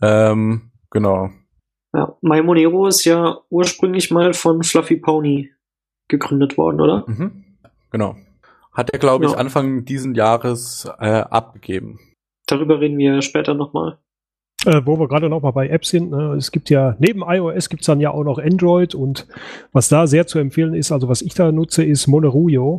Speaker 2: Genau.
Speaker 4: Ja, MyMonero ist ja ursprünglich mal von Fluffy Pony gegründet worden, oder?
Speaker 2: Genau. Hat er, glaube ich, Anfang diesen Jahres abgegeben.
Speaker 4: Darüber reden wir später nochmal.
Speaker 3: Wo wir gerade noch mal bei Apps sind, ne? Es gibt ja, neben iOS gibt es dann ja auch noch Android, und was da sehr zu empfehlen ist, also was ich da nutze, ist Monerujo.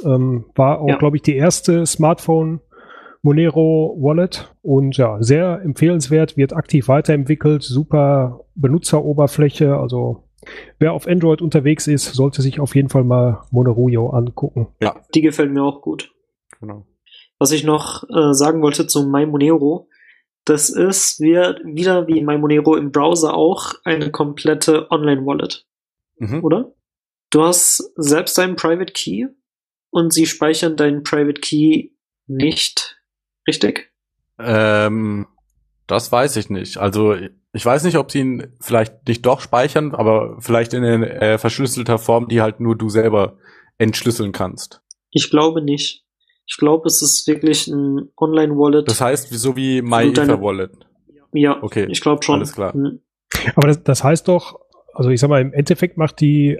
Speaker 3: War auch, glaube ich, die erste Smartphone Monero Wallet, und ja, sehr empfehlenswert, wird aktiv weiterentwickelt, super Benutzeroberfläche, also wer auf Android unterwegs ist, sollte sich auf jeden Fall mal Monerujo angucken.
Speaker 4: Ja, die gefällt mir auch gut.
Speaker 2: Genau.
Speaker 4: Was ich noch sagen wollte zu MyMonero, das ist wieder wie MyMonero im Browser auch eine komplette Online-Wallet, oder? Du hast selbst deinen Private Key und sie speichern deinen Private Key nicht, richtig?
Speaker 2: Das weiß ich nicht. Also ich weiß nicht, ob sie ihn vielleicht nicht doch speichern, aber vielleicht in verschlüsselter Form, die halt nur du selber entschlüsseln kannst.
Speaker 4: Ich glaube nicht. Ich glaube, es ist wirklich ein Online-Wallet.
Speaker 2: Das heißt, so wie MyEtherWallet.
Speaker 4: Ja,
Speaker 2: okay,
Speaker 4: ich glaube schon.
Speaker 2: Alles klar.
Speaker 3: Aber das heißt doch, also ich sag mal, im Endeffekt macht die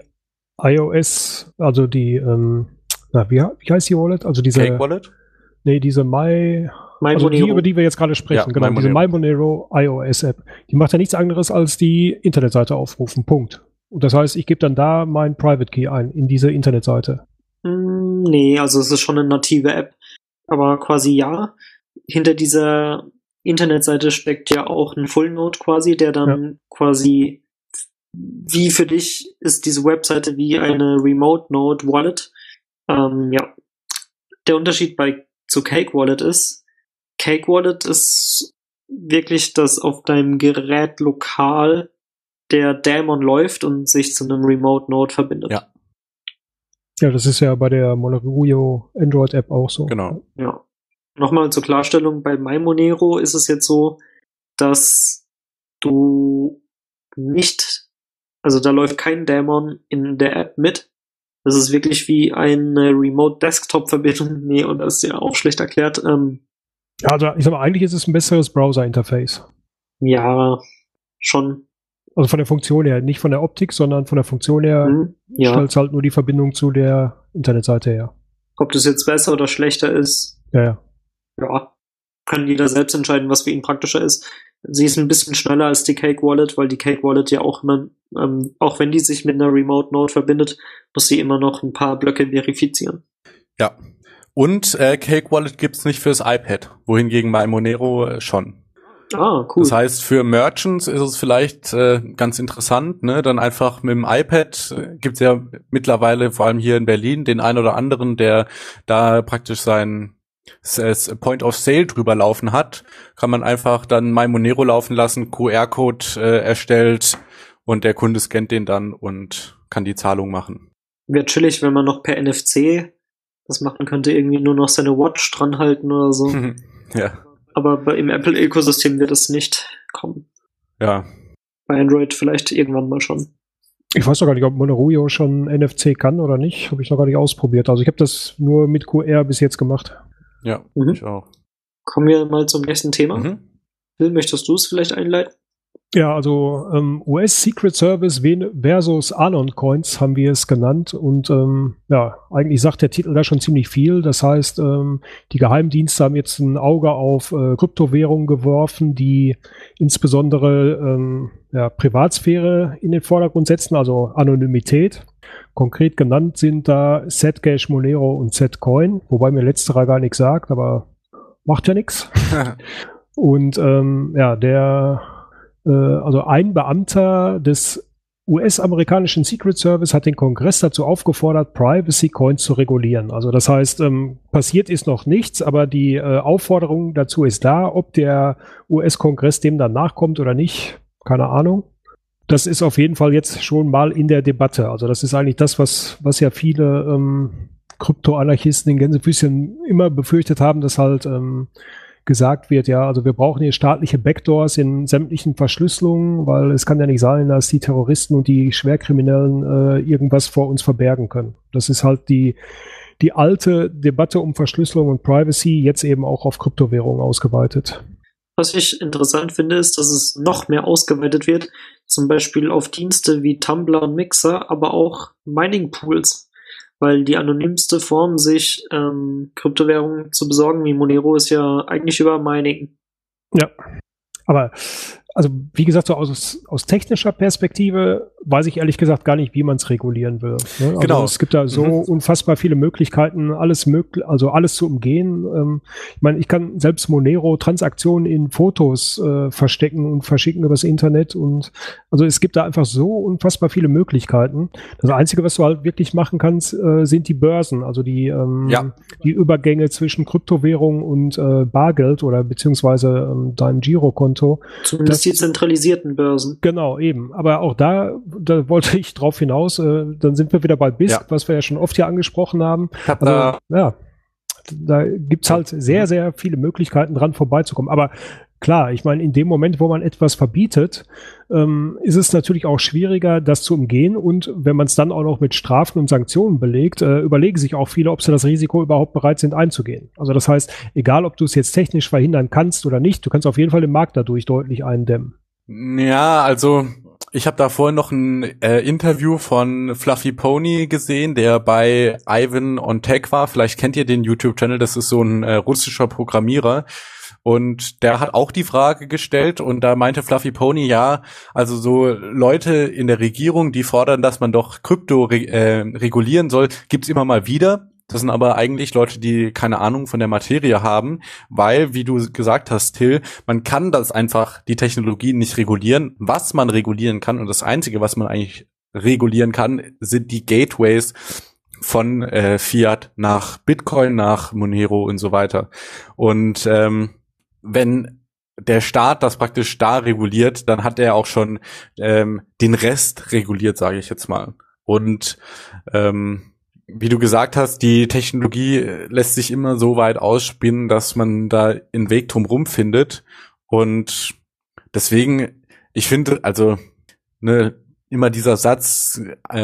Speaker 3: iOS, also die, wie heißt die Wallet? Also diese
Speaker 2: Cake Wallet?
Speaker 3: Nee, diese also die, über die wir jetzt gerade sprechen, genau, diese MyMonero iOS-App, die macht ja nichts anderes als die Internetseite aufrufen, Punkt. Und das heißt, ich gebe dann da mein Private Key ein, in diese Internetseite.
Speaker 4: Nee, also es ist schon eine native App, aber quasi ja. Hinter dieser Internetseite steckt ja auch ein Full Node quasi, der dann quasi, wie für dich ist diese Webseite wie eine Remote Node Wallet. Der Unterschied zu Cake Wallet ist wirklich, dass auf deinem Gerät lokal der Daemon läuft und sich zu einem Remote Node verbindet.
Speaker 3: Ja, das ist ja bei der Monerujo Android-App auch so.
Speaker 2: Genau.
Speaker 4: Ja. Nochmal zur Klarstellung, bei MyMonero ist es jetzt so, dass du nicht, also da läuft kein Daemon in der App mit. Das ist wirklich wie eine Remote-Desktop-Verbindung. Nee, und das ist ja auch schlecht erklärt.
Speaker 3: Ja, also ich sag mal, eigentlich ist es ein besseres Browser-Interface.
Speaker 4: Ja, schon.
Speaker 3: Also von der Funktion her, nicht von der Optik, sondern von der Funktion her stellt es halt nur die Verbindung zu der Internetseite her.
Speaker 4: Ob das jetzt besser oder schlechter ist,
Speaker 3: ja,
Speaker 4: kann jeder selbst entscheiden, was für ihn praktischer ist. Sie ist ein bisschen schneller als die Cake Wallet, weil die Cake Wallet ja auch immer, auch wenn die sich mit einer Remote Node verbindet, muss sie immer noch ein paar Blöcke verifizieren.
Speaker 2: Ja. Und Cake Wallet gibt's nicht fürs iPad, wohingegen bei Monero schon.
Speaker 4: Ah, cool.
Speaker 2: Das heißt, für Merchants ist es vielleicht ganz interessant, ne? Dann einfach mit dem iPad gibt's ja mittlerweile, vor allem hier in Berlin, den einen oder anderen, der da praktisch sein Point of Sale drüber laufen hat, kann man einfach dann MyMonero laufen lassen, QR-Code erstellt und der Kunde scannt den dann und kann die Zahlung machen.
Speaker 4: Wäre chillig, wenn man noch per NFC das machen könnte, irgendwie nur noch seine Watch dran halten oder so.
Speaker 2: Ja.
Speaker 4: Aber im Apple-Ökosystem wird es nicht kommen.
Speaker 2: Ja.
Speaker 4: Bei Android vielleicht irgendwann mal schon.
Speaker 3: Ich weiß noch gar nicht, ob Monerujo schon NFC kann oder nicht. Habe ich noch gar nicht ausprobiert. Also ich habe das nur mit QR bis jetzt gemacht.
Speaker 2: Ja, ich auch.
Speaker 4: Kommen wir mal zum nächsten Thema. Phil, möchtest du es vielleicht einleiten?
Speaker 3: Ja, also US Secret Service versus Anon Coins haben wir es genannt und ja, eigentlich sagt der Titel da schon ziemlich viel. Das heißt, die Geheimdienste haben jetzt ein Auge auf Kryptowährungen geworfen, die insbesondere ja, Privatsphäre in den Vordergrund setzen, also Anonymität. Konkret genannt sind da Zcash, Monero und Zcoin, wobei mir letzterer gar nichts sagt, aber macht ja nichts. Und ja, also ein Beamter des US-amerikanischen Secret Service hat den Kongress dazu aufgefordert, Privacy Coins zu regulieren. Also das heißt, passiert ist noch nichts, aber die Aufforderung dazu ist da. Ob der US-Kongress dem dann nachkommt oder nicht, keine Ahnung. Das ist auf jeden Fall jetzt schon mal in der Debatte. Also das ist eigentlich das, was ja viele Krypto-Anarchisten in Gänsefüßchen immer befürchtet haben, dass halt gesagt wird, ja, also wir brauchen hier staatliche Backdoors in sämtlichen Verschlüsselungen, weil es kann ja nicht sein, dass die Terroristen und die Schwerkriminellen irgendwas vor uns verbergen können. Das ist halt die alte Debatte um Verschlüsselung und Privacy, jetzt eben auch auf Kryptowährungen ausgeweitet.
Speaker 4: Was ich interessant finde, ist, dass es noch mehr ausgeweitet wird, zum Beispiel auf Dienste wie Tumblr und Mixer, aber auch Mining Pools. Weil die anonymste Form, sich Kryptowährungen zu besorgen, wie Monero, ist ja eigentlich über Mining.
Speaker 3: Ja, aber also wie gesagt, so aus technischer Perspektive weiß ich ehrlich gesagt gar nicht, wie man es regulieren will. Ne? Also
Speaker 2: Genau.
Speaker 3: Es gibt da so unfassbar viele Möglichkeiten, alles zu umgehen. Ich meine, ich kann selbst Monero-Transaktionen in Fotos verstecken und verschicken übers Internet und also es gibt da einfach so unfassbar viele Möglichkeiten. Das Einzige, was du halt wirklich machen kannst, sind die Börsen, also die Übergänge zwischen Kryptowährung und Bargeld oder beziehungsweise deinem Girokonto.
Speaker 4: Zumindest die zentralisierten Börsen.
Speaker 3: Genau, eben. Aber auch da wollte ich drauf hinaus, dann sind wir wieder bei BISC, was wir ja schon oft hier angesprochen haben. Also, ja, da gibt's halt sehr, sehr viele Möglichkeiten dran vorbeizukommen. Aber klar, ich meine, in dem Moment, wo man etwas verbietet, ist es natürlich auch schwieriger, das zu umgehen. Und wenn man es dann auch noch mit Strafen und Sanktionen belegt, überlegen sich auch viele, ob sie das Risiko überhaupt bereit sind einzugehen. Also das heißt, egal ob du es jetzt technisch verhindern kannst oder nicht, du kannst auf jeden Fall den Markt dadurch deutlich eindämmen.
Speaker 2: Ja, also ich habe da vorhin noch ein Interview von Fluffy Pony gesehen, der bei Ivan on Tech war. Vielleicht kennt ihr den YouTube-Channel, das ist so ein russischer Programmierer. Und der hat auch die Frage gestellt und da meinte Fluffy Pony, ja, also so Leute in der Regierung, die fordern, dass man doch Krypto regulieren soll, gibt's immer mal wieder. Das sind aber eigentlich Leute, die keine Ahnung von der Materie haben, weil, wie du gesagt hast, Till, man kann das einfach, die Technologie nicht regulieren. Was man regulieren kann und das Einzige, was man eigentlich regulieren kann, sind die Gateways von Fiat nach Bitcoin, nach Monero und so weiter. Und wenn der Staat das praktisch da reguliert, dann hat er auch schon den Rest reguliert, sage ich jetzt mal. Und wie du gesagt hast, die Technologie lässt sich immer so weit ausspinnen, dass man da einen Weg drumherum findet. Und deswegen, ich finde, also immer dieser Satz,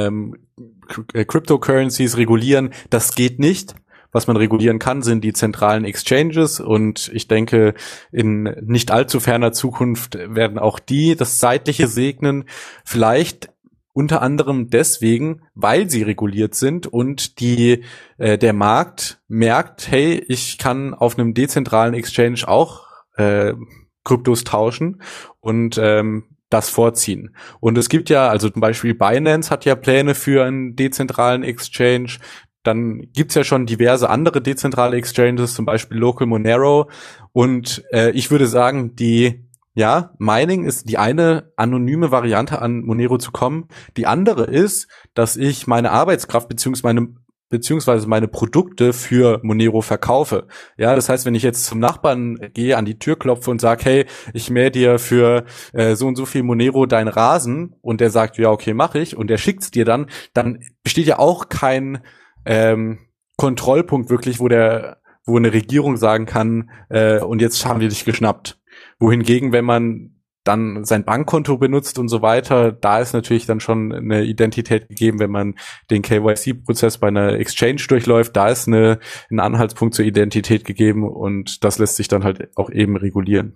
Speaker 2: Cryptocurrencies regulieren, das geht nicht. Was man regulieren kann, sind die zentralen Exchanges und ich denke, in nicht allzu ferner Zukunft werden auch die das Zeitliche segnen. Vielleicht unter anderem deswegen, weil sie reguliert sind und der Markt merkt, hey, ich kann auf einem dezentralen Exchange auch Kryptos tauschen und das vorziehen. Und es gibt ja, also zum Beispiel Binance hat ja Pläne für einen dezentralen Exchange. Dann gibt's ja schon diverse andere dezentrale Exchanges, zum Beispiel Local Monero. Und ich würde sagen, Mining ist die eine anonyme Variante, an Monero zu kommen. Die andere ist, dass ich meine Arbeitskraft beziehungsweise meine Produkte für Monero verkaufe. Ja, das heißt, wenn ich jetzt zum Nachbarn gehe, an die Tür klopfe und sage, hey, ich mähe dir für so und so viel Monero deinen Rasen und der sagt, ja, okay, mache ich und der schickt's dir dann besteht ja auch kein Kontrollpunkt wirklich, wo eine Regierung sagen kann, und jetzt haben wir dich geschnappt. Wohingegen, wenn man dann sein Bankkonto benutzt und so weiter, da ist natürlich dann schon eine Identität gegeben, wenn man den KYC-Prozess bei einer Exchange durchläuft, da ist ein Anhaltspunkt zur Identität gegeben und das lässt sich dann halt auch eben regulieren.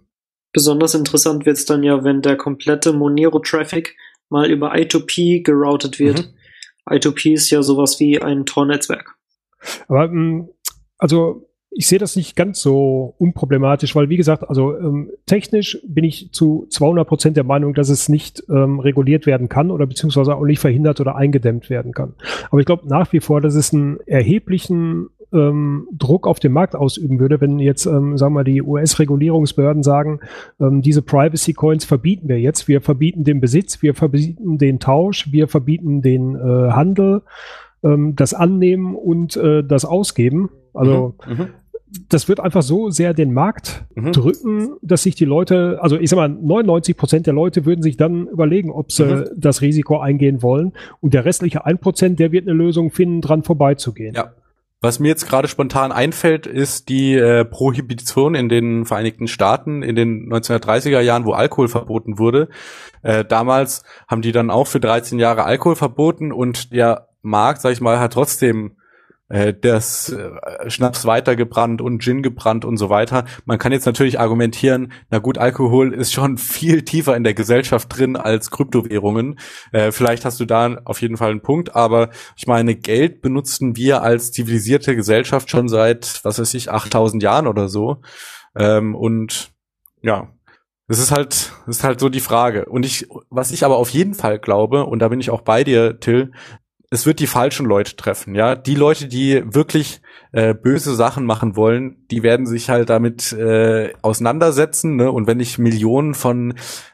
Speaker 4: Besonders interessant wird's dann ja, wenn der komplette Monero-Traffic mal über I2P geroutet wird. I2P ist ja sowas wie ein Tor-Netzwerk.
Speaker 3: Aber also ich sehe das nicht ganz so unproblematisch, weil wie gesagt, also technisch bin ich zu 200% der Meinung, dass es nicht reguliert werden kann oder beziehungsweise auch nicht verhindert oder eingedämmt werden kann. Aber ich glaube nach wie vor, dass es einen erheblichen Druck auf den Markt ausüben würde, wenn jetzt, sagen wir mal, die US-Regulierungsbehörden sagen, diese Privacy-Coins verbieten wir jetzt. Wir verbieten den Besitz, wir verbieten den Tausch, wir verbieten den Handel, das Annehmen und das Ausgeben. Also das wird einfach so sehr den Markt drücken, dass sich die Leute, also ich sag mal, 99% der Leute würden sich dann überlegen, ob sie das Risiko eingehen wollen. Und der restliche 1%, der wird eine Lösung finden, dran vorbeizugehen.
Speaker 2: Ja. Was mir jetzt gerade spontan einfällt, ist die Prohibition in den Vereinigten Staaten in den 1930er Jahren, wo Alkohol verboten wurde. Damals haben die dann auch für 13 Jahre Alkohol verboten und der Markt, sag ich mal, hat trotzdem das Schnaps weitergebrannt und Gin gebrannt und so weiter. Man kann jetzt natürlich argumentieren, na gut, Alkohol ist schon viel tiefer in der Gesellschaft drin als Kryptowährungen. Vielleicht hast du da auf jeden Fall einen Punkt, aber ich meine, Geld benutzen wir als zivilisierte Gesellschaft schon seit, 8000 Jahren oder so. Und ja, das ist halt so die Frage. Und was ich aber auf jeden Fall glaube, und da bin ich auch bei dir, Till, es wird die falschen Leute treffen, ja. Die Leute, die wirklich böse Sachen machen wollen, die werden sich halt damit auseinandersetzen, ne? Und wenn ich Millionen von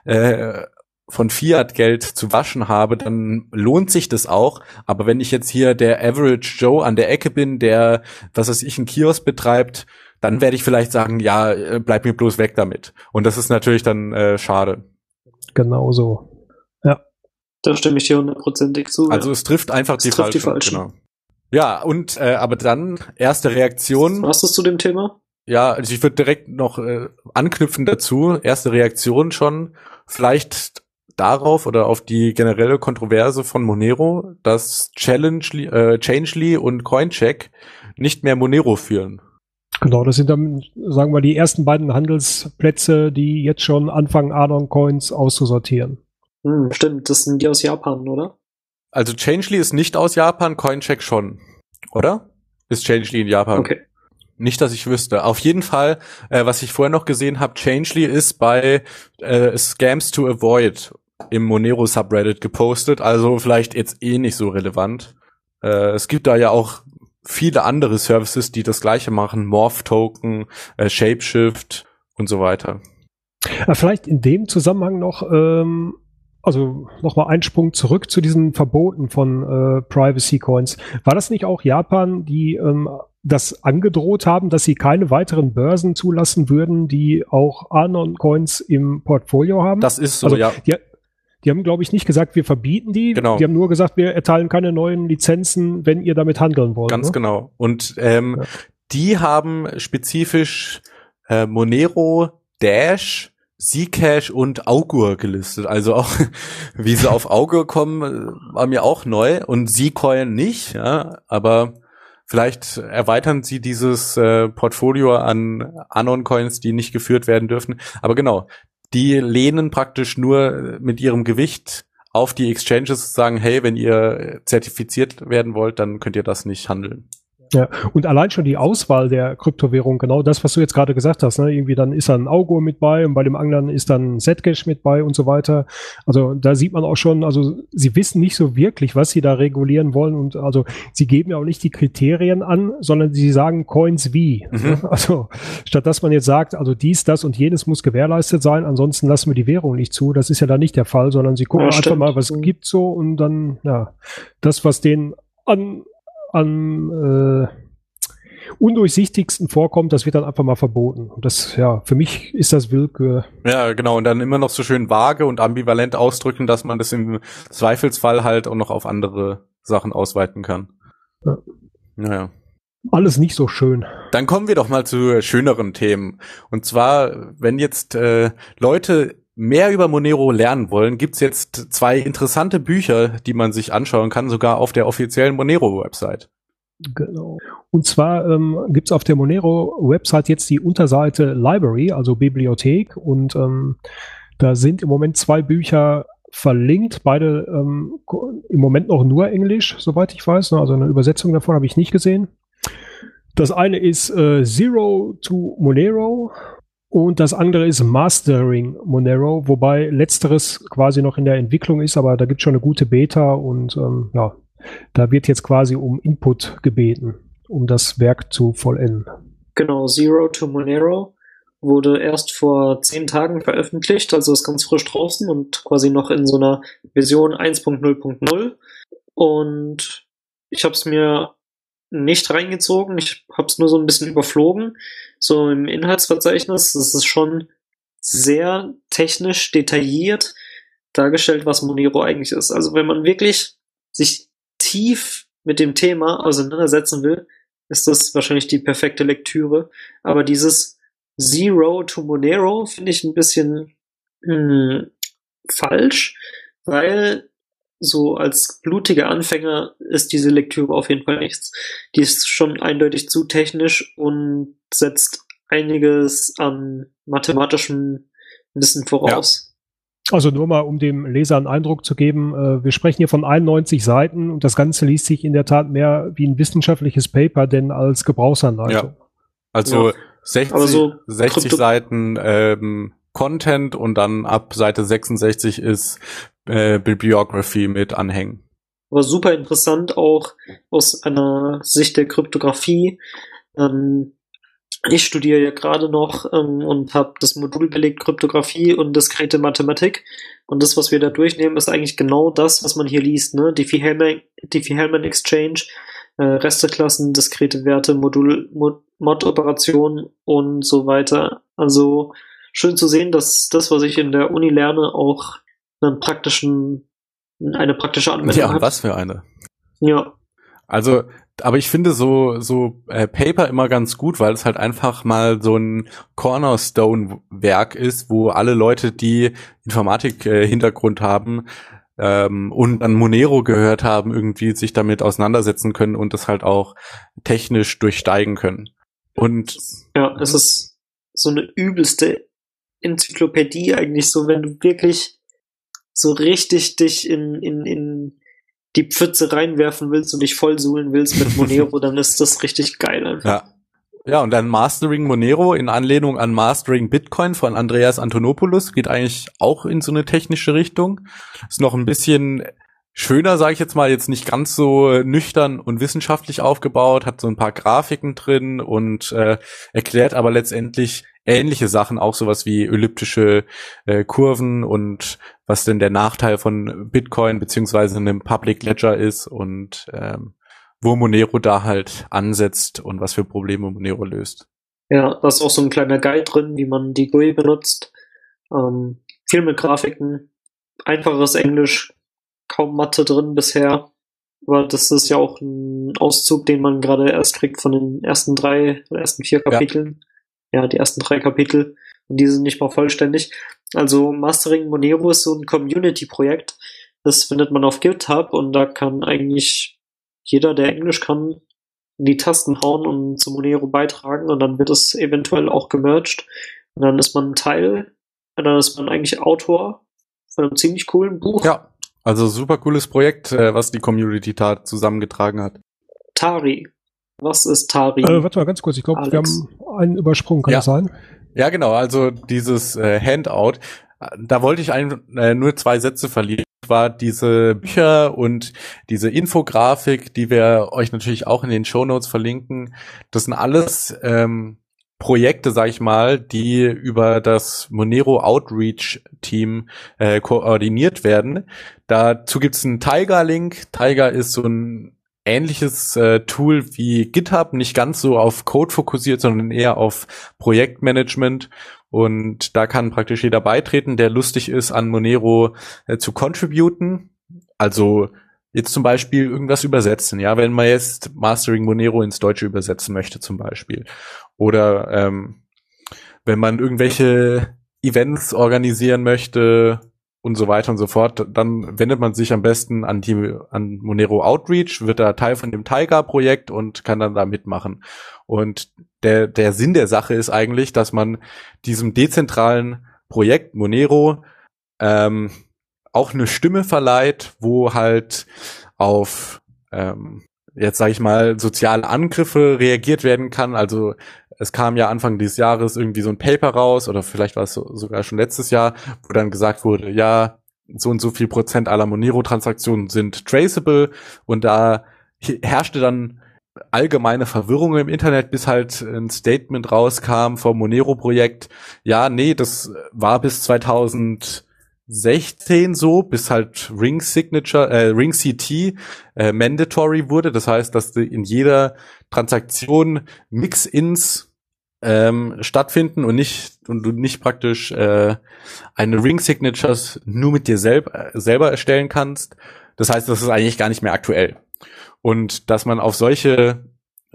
Speaker 2: Fiat-Geld zu waschen habe, dann lohnt sich das auch. Aber wenn ich jetzt hier der Average Joe an der Ecke bin, der, einen Kiosk betreibt, dann werde ich vielleicht sagen, ja, bleib mir bloß weg damit. Und das ist natürlich dann schade.
Speaker 3: Genau so. Ja.
Speaker 4: Da stimme ich dir 100%ig zu.
Speaker 2: Also es trifft einfach die Falschen. Genau. Ja, und aber dann erste Reaktion.
Speaker 4: Was hast du zu dem Thema?
Speaker 2: Ja, also ich würde direkt noch anknüpfen dazu. Erste Reaktion schon vielleicht darauf oder auf die generelle Kontroverse von Monero, dass Changely und Coincheck nicht mehr Monero führen.
Speaker 3: Genau, das sind dann, sagen wir, die ersten beiden Handelsplätze, die jetzt schon anfangen, Anon-Coins auszusortieren.
Speaker 4: Stimmt, das sind die aus Japan, oder?
Speaker 2: Also Changely ist nicht aus Japan, Coincheck schon, oder? Ist Changely in Japan?
Speaker 4: Okay.
Speaker 2: Nicht, dass ich wüsste. Auf jeden Fall, was ich vorher noch gesehen habe, Changely ist bei Scams to Avoid im Monero Subreddit gepostet, also vielleicht jetzt nicht so relevant. Es gibt da ja auch viele andere Services, die das Gleiche machen, Morph-Token, Shapeshift und so weiter.
Speaker 3: Vielleicht in dem Zusammenhang noch also nochmal einen Sprung zurück zu diesen Verboten von Privacy Coins. War das nicht auch Japan, die das angedroht haben, dass sie keine weiteren Börsen zulassen würden, die auch Anon-Coins im Portfolio haben?
Speaker 2: Das ist so,
Speaker 3: also,
Speaker 2: ja.
Speaker 3: Die haben, glaube ich, nicht gesagt, wir verbieten die.
Speaker 2: Genau.
Speaker 3: Die haben nur gesagt, wir erteilen keine neuen Lizenzen, wenn ihr damit handeln wollt.
Speaker 2: Ganz genau. Und die haben spezifisch Monero, Dash, Zcash und Augur gelistet. Also auch, wie sie auf Augur kommen, war mir auch neu. Und Zcoin nicht, ja. Aber vielleicht erweitern sie dieses Portfolio an Anon-Coins, die nicht geführt werden dürfen. Aber genau, die lehnen praktisch nur mit ihrem Gewicht auf die Exchanges, sagen, hey, wenn ihr zertifiziert werden wollt, dann könnt ihr das nicht handeln.
Speaker 3: Ja, und allein schon die Auswahl der Kryptowährung, genau das, was du jetzt gerade gesagt hast, ne? Irgendwie dann ist dann Augur mit bei und bei dem anderen ist dann Zcash mit bei und so weiter. Also da sieht man auch schon, also sie wissen nicht so wirklich, was sie da regulieren wollen und also sie geben ja auch nicht die Kriterien an, sondern sie sagen Coins wie. Ne? Also statt dass man jetzt sagt, also dies, das und jenes muss gewährleistet sein, ansonsten lassen wir die Währung nicht zu. Das ist ja da nicht der Fall, sondern sie gucken einfach mal, was gibt so und dann, ja, das, was denen am undurchsichtigsten vorkommt, das wird dann einfach mal verboten. Und das, ja, für mich ist das Willkür.
Speaker 2: Ja, genau. Und dann immer noch so schön vage und ambivalent ausdrücken, dass man das im Zweifelsfall halt auch noch auf andere Sachen ausweiten kann.
Speaker 3: Ja.
Speaker 2: Naja.
Speaker 3: Alles nicht so schön.
Speaker 2: Dann kommen wir doch mal zu schöneren Themen. Und zwar, wenn jetzt Leute mehr über Monero lernen wollen, gibt's jetzt 2 interessante Bücher, die man sich anschauen kann, sogar auf der offiziellen Monero-Website.
Speaker 3: Genau. Und zwar gibt es auf der Monero-Website jetzt die Unterseite Library, also Bibliothek. Und da sind im Moment 2 Bücher verlinkt, beide im Moment noch nur Englisch, soweit ich weiß. Also eine Übersetzung davon habe ich nicht gesehen. Das eine ist Zero to Monero und das andere ist Mastering Monero, wobei letzteres quasi noch in der Entwicklung ist, aber da gibt es schon eine gute Beta und ja, da wird jetzt quasi um Input gebeten, um das Werk zu vollenden.
Speaker 4: Genau, Zero to Monero wurde erst vor 10 Tagen veröffentlicht, also ist ganz frisch draußen und quasi noch in so einer Version 1.0.0. Und ich habe es mir nicht reingezogen, ich habe es nur so ein bisschen überflogen. So im Inhaltsverzeichnis, das ist schon sehr technisch detailliert dargestellt, was Monero eigentlich ist. Also wenn man wirklich sich tief mit dem Thema auseinandersetzen will, ist das wahrscheinlich die perfekte Lektüre. Aber dieses Zero to Monero finde ich ein bisschen falsch, weil so als blutiger Anfänger ist diese Lektüre auf jeden Fall nichts. Die ist schon eindeutig zu technisch und setzt einiges an mathematischem Wissen voraus.
Speaker 3: Ja. Also nur mal, um dem Leser einen Eindruck zu geben, wir sprechen hier von 91 Seiten und das Ganze liest sich in der Tat mehr wie ein wissenschaftliches Paper, denn als Gebrauchsanleitung.
Speaker 2: Ja. Also
Speaker 4: Ja.
Speaker 2: 60 Seiten Content und dann ab Seite 66 ist Bibliography mit Anhängen.
Speaker 4: Aber super interessant auch aus einer Sicht der Kryptographie. Ich studiere ja gerade noch und habe das Modul belegt Kryptographie und diskrete Mathematik. Und das, was wir da durchnehmen, ist eigentlich genau das, was man hier liest. Ne? Diffie-Hellman Exchange, Resteklassen, diskrete Werte, Mod-Operationen und so weiter. Also schön zu sehen, dass das, was ich in der Uni lerne, auch eine praktische Anwendung hat.
Speaker 2: Ja, und was für eine.
Speaker 4: Ja.
Speaker 2: Also, aber ich finde so Paper immer ganz gut, weil es halt einfach mal so ein Cornerstone-Werk ist, wo alle Leute, die Informatik-Hintergrund haben und an Monero gehört haben, irgendwie sich damit auseinandersetzen können und das halt auch technisch durchsteigen können. Und
Speaker 4: ja, es ist so eine übelste Enzyklopädie eigentlich, so wenn du wirklich so richtig dich in die Pfütze reinwerfen willst und dich vollsuhlen willst mit Monero, dann ist das richtig geil einfach.
Speaker 2: Ja, und dann Mastering Monero in Anlehnung an Mastering Bitcoin von Andreas Antonopoulos geht eigentlich auch in so eine technische Richtung. Ist noch ein bisschen schöner, sage ich jetzt mal, jetzt nicht ganz so nüchtern und wissenschaftlich aufgebaut, hat so ein paar Grafiken drin und erklärt aber letztendlich ähnliche Sachen, auch sowas wie elliptische Kurven und was denn der Nachteil von Bitcoin beziehungsweise einem Public Ledger ist und wo Monero da halt ansetzt und was für Probleme Monero löst.
Speaker 4: Ja, da ist auch so ein kleiner Guide drin, wie man die GUI benutzt. Viel mit Grafiken, einfaches Englisch, kaum Mathe drin bisher. Aber das ist ja auch ein Auszug, den man gerade erst kriegt von den ersten 3 oder ersten 4 Kapiteln. Ja, die ersten 3 Kapitel. Und die sind nicht mal vollständig. Also Mastering Monero ist so ein Community-Projekt. Das findet man auf GitHub und da kann eigentlich jeder, der Englisch kann, in die Tasten hauen und zu Monero beitragen und dann wird es eventuell auch gemerged. Und dann ist man Teil, und dann ist man eigentlich Autor von einem ziemlich coolen Buch.
Speaker 2: Ja, also super cooles Projekt, was die Community da zusammengetragen hat.
Speaker 4: Tari. Was ist Tari?
Speaker 3: Warte mal ganz kurz, ich glaube, wir haben einen übersprungen, kann das sein?
Speaker 2: Ja, genau, also dieses Handout, da wollte ich nur 2 Sätze verlieren. War diese Bücher und diese Infografik, die wir euch natürlich auch in den Shownotes verlinken, das sind alles Projekte, sag ich mal, die über das Monero Outreach Team koordiniert werden. Dazu gibt's einen Tiger-Link. Tiger ist so ein ähnliches Tool wie GitHub, nicht ganz so auf Code fokussiert, sondern eher auf Projektmanagement. Und da kann praktisch jeder beitreten, der lustig ist, an Monero zu contributen. Also jetzt zum Beispiel irgendwas übersetzen, ja, wenn man jetzt Mastering Monero ins Deutsche übersetzen möchte zum Beispiel. Oder wenn man irgendwelche Events organisieren möchte und so weiter und so fort, dann wendet man sich am besten an Monero Outreach, wird da Teil von dem Tiger-Projekt und kann dann da mitmachen. Und der Sinn der Sache ist eigentlich, dass man diesem dezentralen Projekt Monero auch eine Stimme verleiht, wo halt auf jetzt sage ich mal soziale Angriffe reagiert werden kann. Also es kam ja Anfang dieses Jahres irgendwie so ein Paper raus, oder vielleicht war es sogar schon letztes Jahr, wo dann gesagt wurde, ja, so und so viel Prozent aller Monero-Transaktionen sind traceable, und da herrschte dann allgemeine Verwirrung im Internet, bis halt ein Statement rauskam vom Monero-Projekt. Ja, nee, das war bis 2016 so, bis halt Ring CT mandatory wurde. Das heißt, dass in jeder Transaktion Mix-ins stattfinden und du nicht praktisch eine Ring Signatures nur mit dir selber erstellen kannst. Das heißt, das ist eigentlich gar nicht mehr aktuell. Und dass man auf solche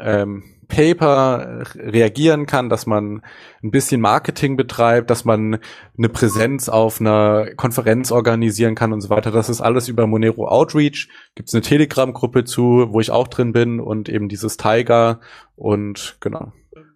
Speaker 2: Paper reagieren kann, dass man ein bisschen Marketing betreibt, dass man eine Präsenz auf einer Konferenz organisieren kann und so weiter. Das ist alles über Monero Outreach. Gibt's eine Telegram-Gruppe zu, wo ich auch drin bin, und eben dieses Tiger, und genau.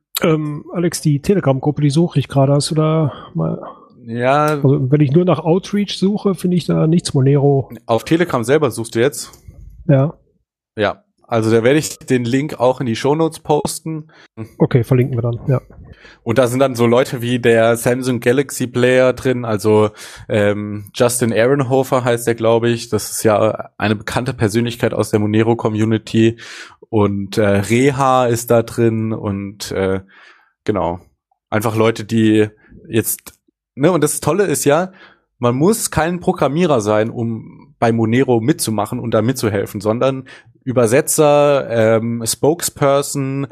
Speaker 3: Alex, die Telegram-Gruppe, die suche ich gerade. Hast du da mal...
Speaker 2: Ja.
Speaker 3: Also wenn ich nur nach Outreach suche, finde ich da nichts Monero.
Speaker 2: Auf Telegram selber suchst du jetzt?
Speaker 3: Ja.
Speaker 2: Ja. Also da werde ich den Link auch in die Shownotes posten.
Speaker 3: Okay, verlinken wir dann, ja.
Speaker 2: Und da sind dann so Leute wie der Samsung Galaxy Player drin, also Justin Ehrenhofer heißt der, glaube ich. Das ist ja eine bekannte Persönlichkeit aus der Monero-Community. Und Reha ist da drin und genau. Einfach Leute, die jetzt, ne, und das Tolle ist ja, man muss kein Programmierer sein, um bei Monero mitzumachen und da mitzuhelfen, sondern Übersetzer, Spokesperson,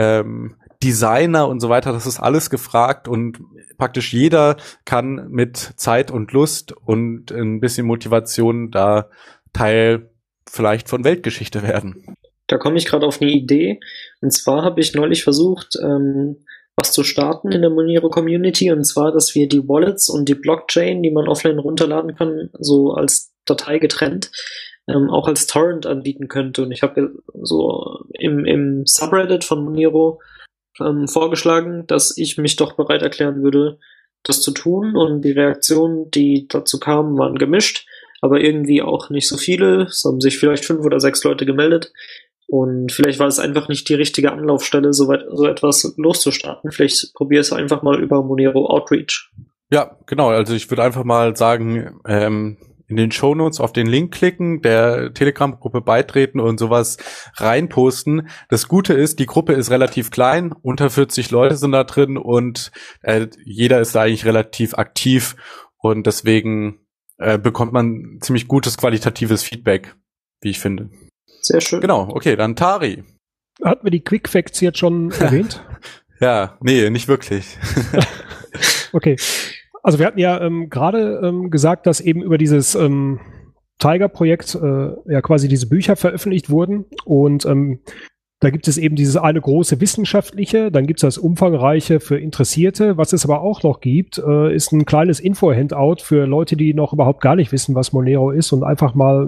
Speaker 2: Designer und so weiter, das ist alles gefragt, und praktisch jeder kann mit Zeit und Lust und ein bisschen Motivation da Teil vielleicht von Weltgeschichte werden.
Speaker 4: Da komme ich gerade auf eine Idee. Und zwar habe ich neulich versucht, was zu starten in der Monero Community, und zwar, dass wir die Wallets und die Blockchain, die man offline runterladen kann, so als Datei getrennt, auch als Torrent anbieten könnte. Und ich habe so im Subreddit von Monero vorgeschlagen, dass ich mich doch bereit erklären würde, das zu tun. Und die Reaktionen, die dazu kamen, waren gemischt, aber irgendwie auch nicht so viele. Es haben sich vielleicht 5 oder 6 Leute gemeldet. Und vielleicht war es einfach nicht die richtige Anlaufstelle, so etwas loszustarten. Vielleicht probier es einfach mal über Monero Outreach.
Speaker 2: Ja, genau. Also ich würde einfach mal sagen, in den Shownotes auf den Link klicken, der Telegram-Gruppe beitreten und sowas reinposten. Das Gute ist, die Gruppe ist relativ klein, unter 40 Leute sind da drin, und jeder ist da eigentlich relativ aktiv, und deswegen bekommt man ziemlich gutes qualitatives Feedback, wie ich finde.
Speaker 4: Sehr schön.
Speaker 2: Genau, okay, dann Tari.
Speaker 3: Hatten wir die Quick Facts jetzt schon erwähnt?
Speaker 2: Ja, nee, nicht wirklich.
Speaker 3: Okay. Also wir hatten ja gerade gesagt, dass eben über dieses Tiger-Projekt ja quasi diese Bücher veröffentlicht wurden, und da gibt es eben dieses eine große wissenschaftliche, dann gibt es das umfangreiche für Interessierte. Was es aber auch noch gibt, ist ein kleines Info-Handout für Leute, die noch überhaupt gar nicht wissen, was Monero ist, und einfach mal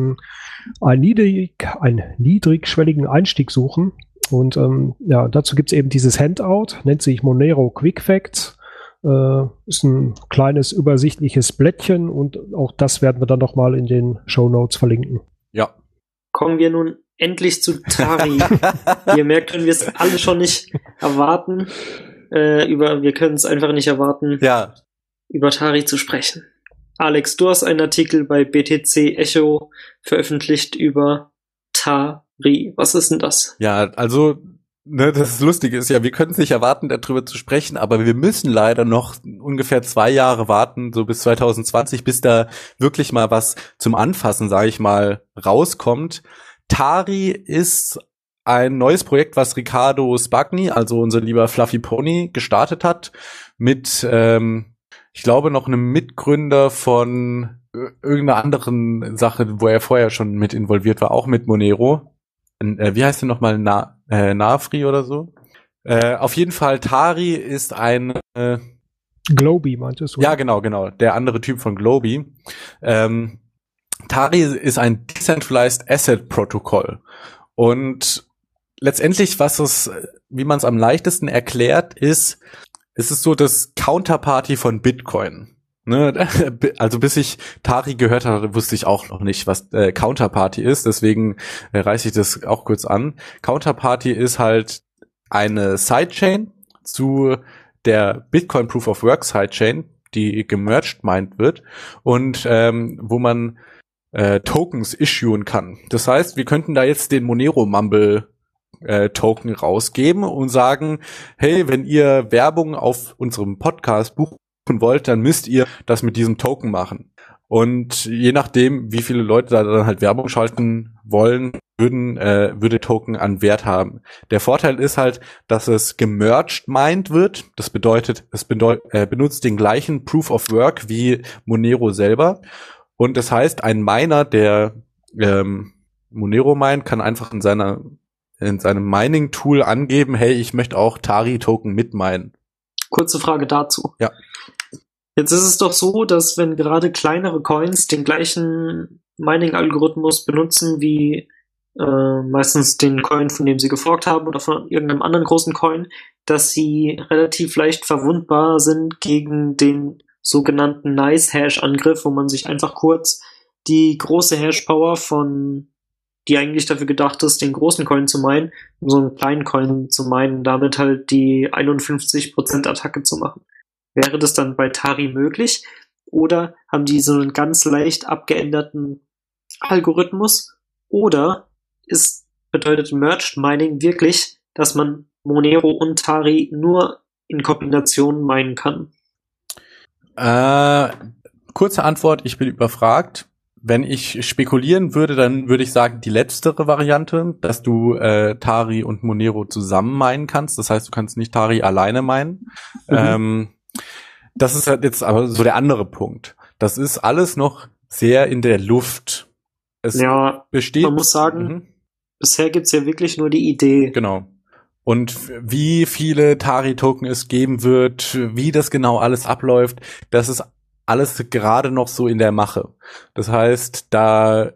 Speaker 3: einen niedrigschwelligen Einstieg suchen. Und ja, dazu gibt es eben dieses Handout, nennt sich Monero Quick Facts. Ist ein kleines übersichtliches Blättchen, und auch das werden wir dann noch mal in den Shownotes verlinken.
Speaker 2: Ja.
Speaker 4: Kommen wir nun endlich zu Tari. Ihr merkt, können wir es alle schon nicht erwarten. Wir können es einfach nicht erwarten,
Speaker 2: Ja.
Speaker 4: über Tari zu sprechen. Alex, du hast einen Artikel bei BTC Echo veröffentlicht über Tari. Was ist denn das?
Speaker 2: Ja, also, ne, das Lustige ist ja, wir können es nicht erwarten, darüber zu sprechen, aber wir müssen leider noch ungefähr 2 Jahre warten, so bis 2020, bis da wirklich mal was zum Anfassen, sage ich mal, rauskommt. Tari ist ein neues Projekt, was Riccardo Spagni, also unser lieber Fluffy Pony, gestartet hat, mit, ich glaube, noch einem Mitgründer von irgendeiner anderen Sache, wo er vorher schon mit involviert war, auch mit Monero. Wie heißt der nochmal? Nafri oder so? Auf jeden Fall, Tari ist ein
Speaker 3: Globy meintest du?
Speaker 2: Ja, genau. Der andere Typ von Globy. Tari ist ein Decentralized Asset Protokoll. Und letztendlich, wie man es am leichtesten erklärt, ist es so das Counterparty von Bitcoin. Ne? Also bis ich Tari gehört hatte, wusste ich auch noch nicht, was Counterparty ist. Deswegen reiße ich das auch kurz an. Counterparty ist halt eine Sidechain zu der Bitcoin Proof of Work Sidechain, die gemerged mined wird und wo man Tokens issuen kann. Das heißt, wir könnten da jetzt den Monero Mumble Token rausgeben und sagen, hey, wenn ihr Werbung auf unserem Podcast buchen wollt, dann müsst ihr das mit diesem Token machen. Und je nachdem, wie viele Leute da dann halt Werbung schalten wollen, würde Token an Wert haben. Der Vorteil ist halt, dass es gemerged mined wird. Das bedeutet, benutzt den gleichen Proof of Work wie Monero selber. Und das heißt, ein Miner, der Monero meint, kann einfach in seinem Mining-Tool angeben, hey, ich möchte auch Tari-Token mitminen.
Speaker 4: Kurze Frage dazu.
Speaker 2: Ja.
Speaker 4: Jetzt ist es doch so, dass wenn gerade kleinere Coins den gleichen Mining-Algorithmus benutzen wie meistens den Coin, von dem sie geforkt haben oder von irgendeinem anderen großen Coin, dass sie relativ leicht verwundbar sind gegen den sogenannten Nice-Hash-Angriff, wo man sich einfach kurz die große Hash-Power die eigentlich dafür gedacht ist, den großen Coin zu meinen, um so einen kleinen Coin zu meinen, damit halt die 51% Attacke zu machen. Wäre das dann bei Tari möglich? Oder haben die so einen ganz leicht abgeänderten Algorithmus? Oder bedeutet Merged Mining wirklich, dass man Monero und Tari nur in Kombination meinen kann?
Speaker 2: Kurze Antwort, ich bin überfragt. Wenn ich spekulieren würde, dann würde ich sagen, die letztere Variante, dass du Tari und Monero zusammen meinen kannst. Das heißt, du kannst nicht Tari alleine meinen. Das ist halt jetzt aber so der andere Punkt. Das ist alles noch sehr in der Luft. Man muss sagen, bisher gibt's ja wirklich nur die Idee. Genau. Und wie viele Tari-Token es geben wird, wie das genau alles abläuft, das ist alles gerade noch so in der Mache. Das heißt, da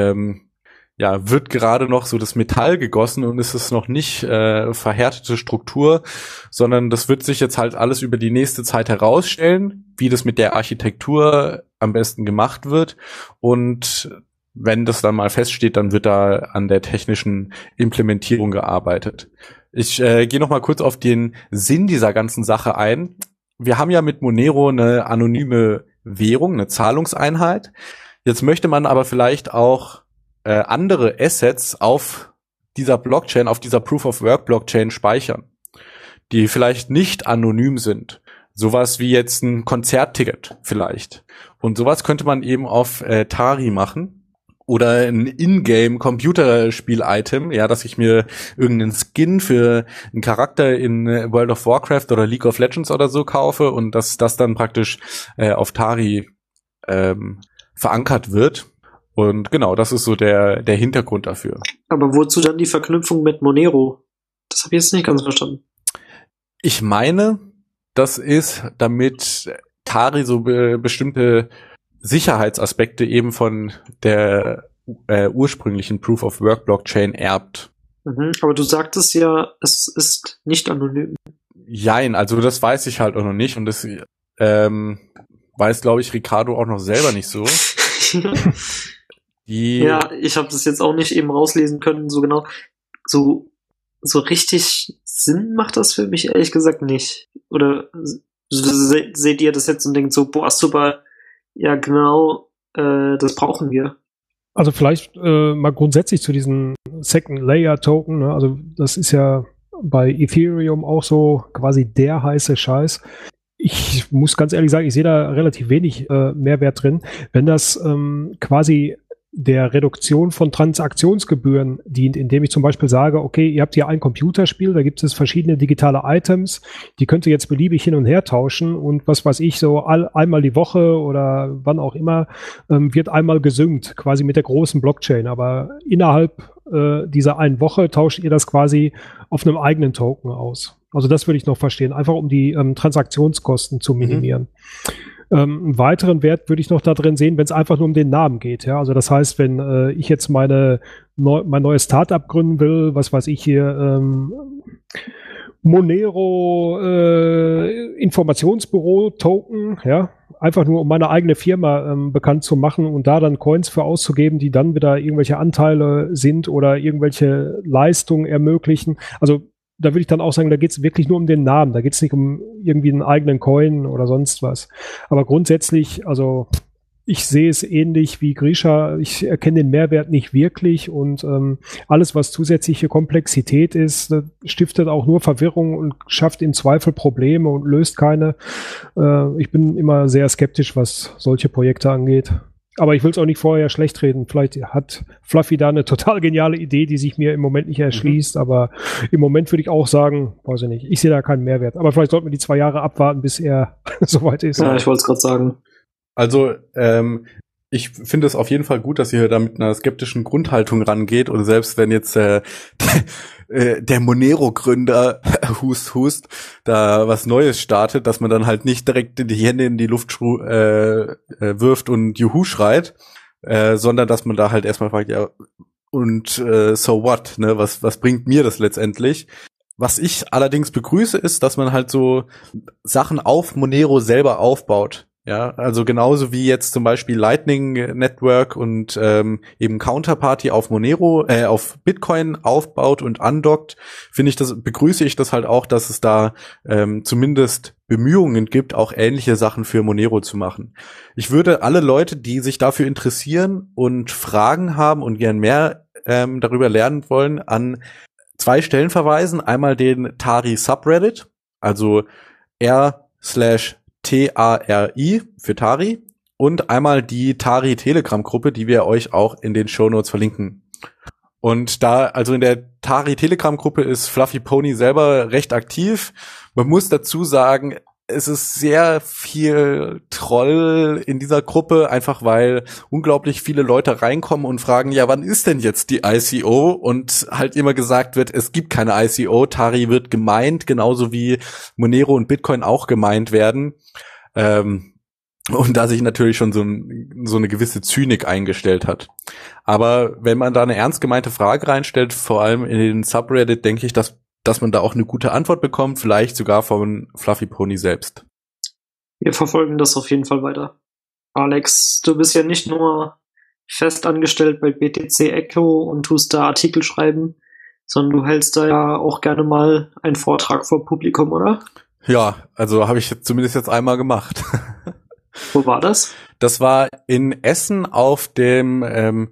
Speaker 2: wird gerade noch so das Metall gegossen und es ist noch nicht verhärtete Struktur, sondern das wird sich jetzt halt alles über die nächste Zeit herausstellen, wie das mit der Architektur am besten gemacht wird. Und wenn das dann mal feststeht, dann wird da an der technischen Implementierung gearbeitet. Ich gehe noch mal kurz auf den Sinn dieser ganzen Sache ein. Wir haben ja mit Monero eine anonyme Währung, eine Zahlungseinheit. Jetzt möchte man aber vielleicht auch andere Assets auf dieser Blockchain, auf dieser Proof-of-Work-Blockchain speichern, die vielleicht nicht anonym sind. Sowas wie jetzt ein Konzertticket vielleicht. Und sowas könnte man eben auf Tari machen. Oder ein Ingame-Computerspiel-Item, ja, dass ich mir irgendeinen Skin für einen Charakter in World of Warcraft oder League of Legends oder so kaufe und dass das dann praktisch auf Tari verankert wird. Und genau, das ist so der Hintergrund dafür.
Speaker 4: Aber wozu dann die Verknüpfung mit Monero? Das habe ich jetzt nicht ganz verstanden.
Speaker 2: Ich meine, das ist, damit Tari so bestimmte Sicherheitsaspekte eben von der ursprünglichen Proof-of-Work-Blockchain erbt.
Speaker 4: Aber du sagtest ja, es ist nicht anonym.
Speaker 2: Jein, also das weiß ich halt auch noch nicht und das weiß, glaube ich, Ricardo auch noch selber nicht so.
Speaker 4: Ja, ich habe das jetzt auch nicht eben rauslesen können, so genau. So richtig Sinn macht das für mich ehrlich gesagt nicht. Oder seht ihr das jetzt und denkt so, boah, super, ja genau, das brauchen wir.
Speaker 3: Also vielleicht mal grundsätzlich zu diesen Second-Layer-Token, ne? Also das ist ja bei Ethereum auch so quasi der heiße Scheiß. Ich muss ganz ehrlich sagen, ich sehe da relativ wenig Mehrwert drin. Wenn das quasi der Reduktion von Transaktionsgebühren dient, indem ich zum Beispiel sage, okay, ihr habt hier ein Computerspiel, da gibt es verschiedene digitale Items, die könnt ihr jetzt beliebig hin und her tauschen und was weiß ich, so einmal die Woche oder wann auch immer, wird einmal gesynkt, quasi mit der großen Blockchain. Aber innerhalb dieser einen Woche tauscht ihr das quasi auf einem eigenen Token aus. Also das würde ich noch verstehen, einfach um die Transaktionskosten zu minimieren. Einen weiteren Wert würde ich noch da drin sehen, wenn es einfach nur um den Namen geht. Ja? Also das heißt, wenn ich jetzt mein neues Startup gründen will, was weiß ich hier, Monero Informationsbüro Token, ja, einfach nur um meine eigene Firma bekannt zu machen und da dann Coins für auszugeben, die dann wieder irgendwelche Anteile sind oder irgendwelche Leistungen ermöglichen. Also da würde ich dann auch sagen, da geht es wirklich nur um den Namen. Da geht es nicht um irgendwie einen eigenen Coin oder sonst was. Aber grundsätzlich, also ich sehe es ähnlich wie Grisha. Ich erkenne den Mehrwert nicht wirklich und alles, was zusätzliche Komplexität ist, stiftet auch nur Verwirrung und schafft im Zweifel Probleme und löst keine. Ich bin immer sehr skeptisch, was solche Projekte angeht. Aber ich will es auch nicht vorher schlecht reden. Vielleicht hat Fluffy da eine total geniale Idee, die sich mir im Moment nicht erschließt. Aber im Moment würde ich auch sagen, weiß ich nicht, ich sehe da keinen Mehrwert. Aber vielleicht sollten wir die 2 Jahre abwarten, bis er soweit ist.
Speaker 4: Ja, ich wollte es gerade sagen.
Speaker 2: Also, ich finde es auf jeden Fall gut, dass ihr da mit einer skeptischen Grundhaltung rangeht und selbst wenn jetzt der Monero-Gründer hust, da was Neues startet, dass man dann halt nicht direkt die Hände in die Luft wirft und Juhu schreit, sondern dass man da halt erstmal fragt, ja, und so what, ne, was bringt mir das letztendlich? Was ich allerdings begrüße, ist, dass man halt so Sachen auf Monero selber aufbaut. Ja, also genauso wie jetzt zum Beispiel Lightning Network und eben Counterparty auf Monero, auf Bitcoin aufbaut und andockt, begrüße ich das halt auch, dass es da zumindest Bemühungen gibt, auch ähnliche Sachen für Monero zu machen. Ich würde alle Leute, die sich dafür interessieren und Fragen haben und gern mehr darüber lernen wollen, an 2 Stellen verweisen. Einmal den Tari Subreddit, also r/TARI für Tari und einmal die Tari Telegram-Gruppe, die wir euch auch in den Shownotes verlinken. Und da, also in der Tari Telegram-Gruppe ist Fluffy Pony selber recht aktiv. Man muss dazu sagen, es ist sehr viel Troll in dieser Gruppe, einfach weil unglaublich viele Leute reinkommen und fragen, ja, wann ist denn jetzt die ICO? Und halt immer gesagt wird, es gibt keine ICO, Tari wird gemeint, genauso wie Monero und Bitcoin auch gemeint werden. Und da sich natürlich schon so eine gewisse Zynik eingestellt hat. Aber wenn man da eine ernst gemeinte Frage reinstellt, vor allem in den Subreddit, denke ich, dass man da auch eine gute Antwort bekommt, vielleicht sogar von Fluffy Pony selbst.
Speaker 4: Wir verfolgen das auf jeden Fall weiter. Alex, du bist ja nicht nur fest angestellt bei BTC Echo und tust da Artikel schreiben, sondern du hältst da ja auch gerne mal einen Vortrag vor Publikum, oder?
Speaker 2: Ja, also habe ich zumindest jetzt einmal gemacht.
Speaker 4: Wo war das?
Speaker 2: Das war in Essen auf dem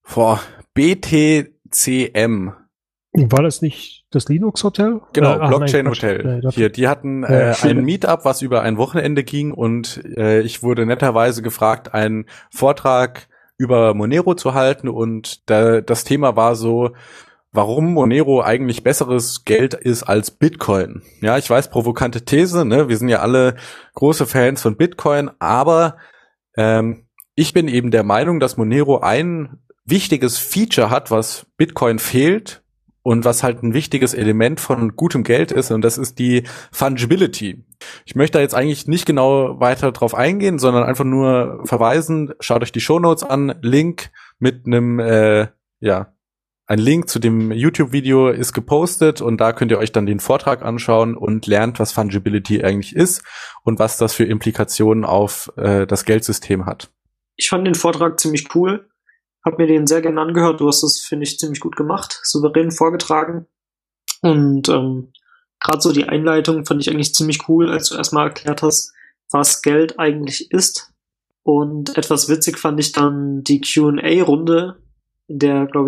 Speaker 2: BTCM.
Speaker 3: War das nicht das Linux-Hotel?
Speaker 2: Genau, Blockchain-Hotel. Hier, die hatten ein Meetup, was über ein Wochenende ging und ich wurde netterweise gefragt, einen Vortrag über Monero zu halten und das Thema war so, warum Monero eigentlich besseres Geld ist als Bitcoin. Ja, ich weiß, provokante These, ne? Wir sind ja alle große Fans von Bitcoin, aber ich bin eben der Meinung, dass Monero ein wichtiges Feature hat, was Bitcoin fehlt und was halt ein wichtiges Element von gutem Geld ist, und das ist die Fungibility. Ich möchte da jetzt eigentlich nicht genau weiter drauf eingehen, sondern einfach nur verweisen, schaut euch die Shownotes an, Link mit einem, ein Link zu dem YouTube-Video ist gepostet und da könnt ihr euch dann den Vortrag anschauen und lernt, was Fungibility eigentlich ist und was das für Implikationen auf das Geldsystem hat.
Speaker 4: Ich fand den Vortrag ziemlich cool. Hab mir den sehr gerne angehört. Du hast das, finde ich, ziemlich gut gemacht, souverän vorgetragen. Und gerade so die Einleitung fand ich eigentlich ziemlich cool, als du erstmal erklärt hast, was Geld eigentlich ist. Und etwas witzig fand ich dann die Q&A-Runde, in der, glaube ich,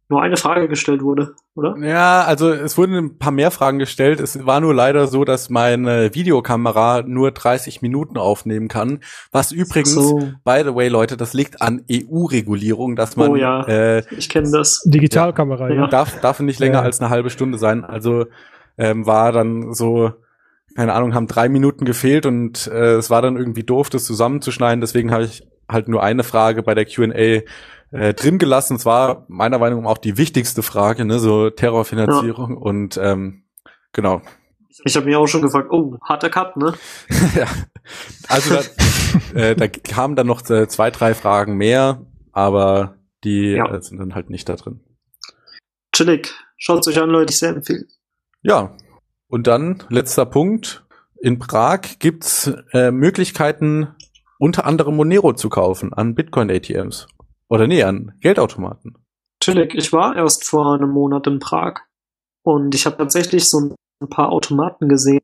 Speaker 4: nur eine Frage gestellt wurde, oder?
Speaker 2: Ja, also es wurden ein paar mehr Fragen gestellt. Es war nur leider so, dass meine Videokamera nur 30 Minuten aufnehmen kann. Was übrigens, by the way, Leute, das liegt an EU-Regulierung, dass man
Speaker 4: ich kenne das.
Speaker 3: Digitalkamera, ja.
Speaker 2: Darf nicht länger als eine halbe Stunde sein. Also war dann so, keine Ahnung, haben 3 Minuten gefehlt und es war dann irgendwie doof, das zusammenzuschneiden. Deswegen habe ich halt nur eine Frage bei der Q&A drin gelassen. Es war meiner Meinung nach auch die wichtigste Frage, ne, so Terrorfinanzierung und genau.
Speaker 4: Ich habe mich auch schon gefragt, harter Cut, ne?
Speaker 2: Ja, also da kamen dann noch 2, 3 Fragen mehr, aber die sind dann halt nicht da drin.
Speaker 4: Chillig. Schaut's euch an, Leute, ich sehr empfehlen.
Speaker 2: Ja, und dann letzter Punkt. In Prag gibt's Möglichkeiten, unter anderem Monero zu kaufen an Bitcoin-ATMs. Oder nee, an Geldautomaten.
Speaker 4: Chillig. Ich war erst vor einem Monat in Prag und ich habe tatsächlich so ein paar Automaten gesehen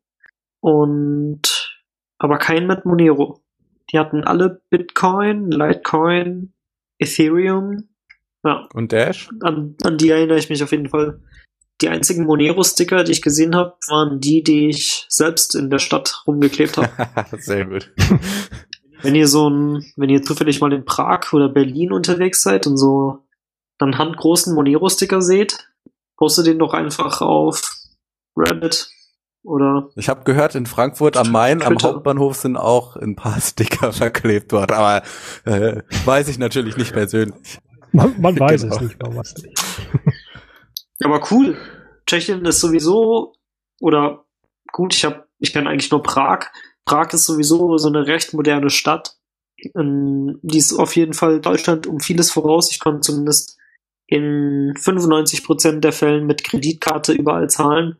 Speaker 4: aber keinen mit Monero. Die hatten alle Bitcoin, Litecoin, Ethereum. Ja.
Speaker 2: Und Dash?
Speaker 4: An die erinnere ich mich auf jeden Fall. Die einzigen Monero-Sticker, die ich gesehen habe, waren die ich selbst in der Stadt rumgeklebt habe.
Speaker 2: Sehr gut.
Speaker 4: Wenn ihr zufällig mal in Prag oder Berlin unterwegs seid und so einen handgroßen Monero-Sticker seht, postet den doch einfach auf Reddit oder...
Speaker 2: Ich habe gehört, in Frankfurt am Main, Twitter. Am Hauptbahnhof sind auch ein paar Sticker verklebt worden, aber weiß ich natürlich nicht persönlich.
Speaker 3: Man weiß es nicht, man weiß nicht.
Speaker 4: Aber cool. Tschechien ist sowieso, oder gut, ich kenne eigentlich nur Prag. Prag ist sowieso so eine recht moderne Stadt. Die ist auf jeden Fall Deutschland um vieles voraus. Ich konnte zumindest in 95% der Fällen mit Kreditkarte überall zahlen.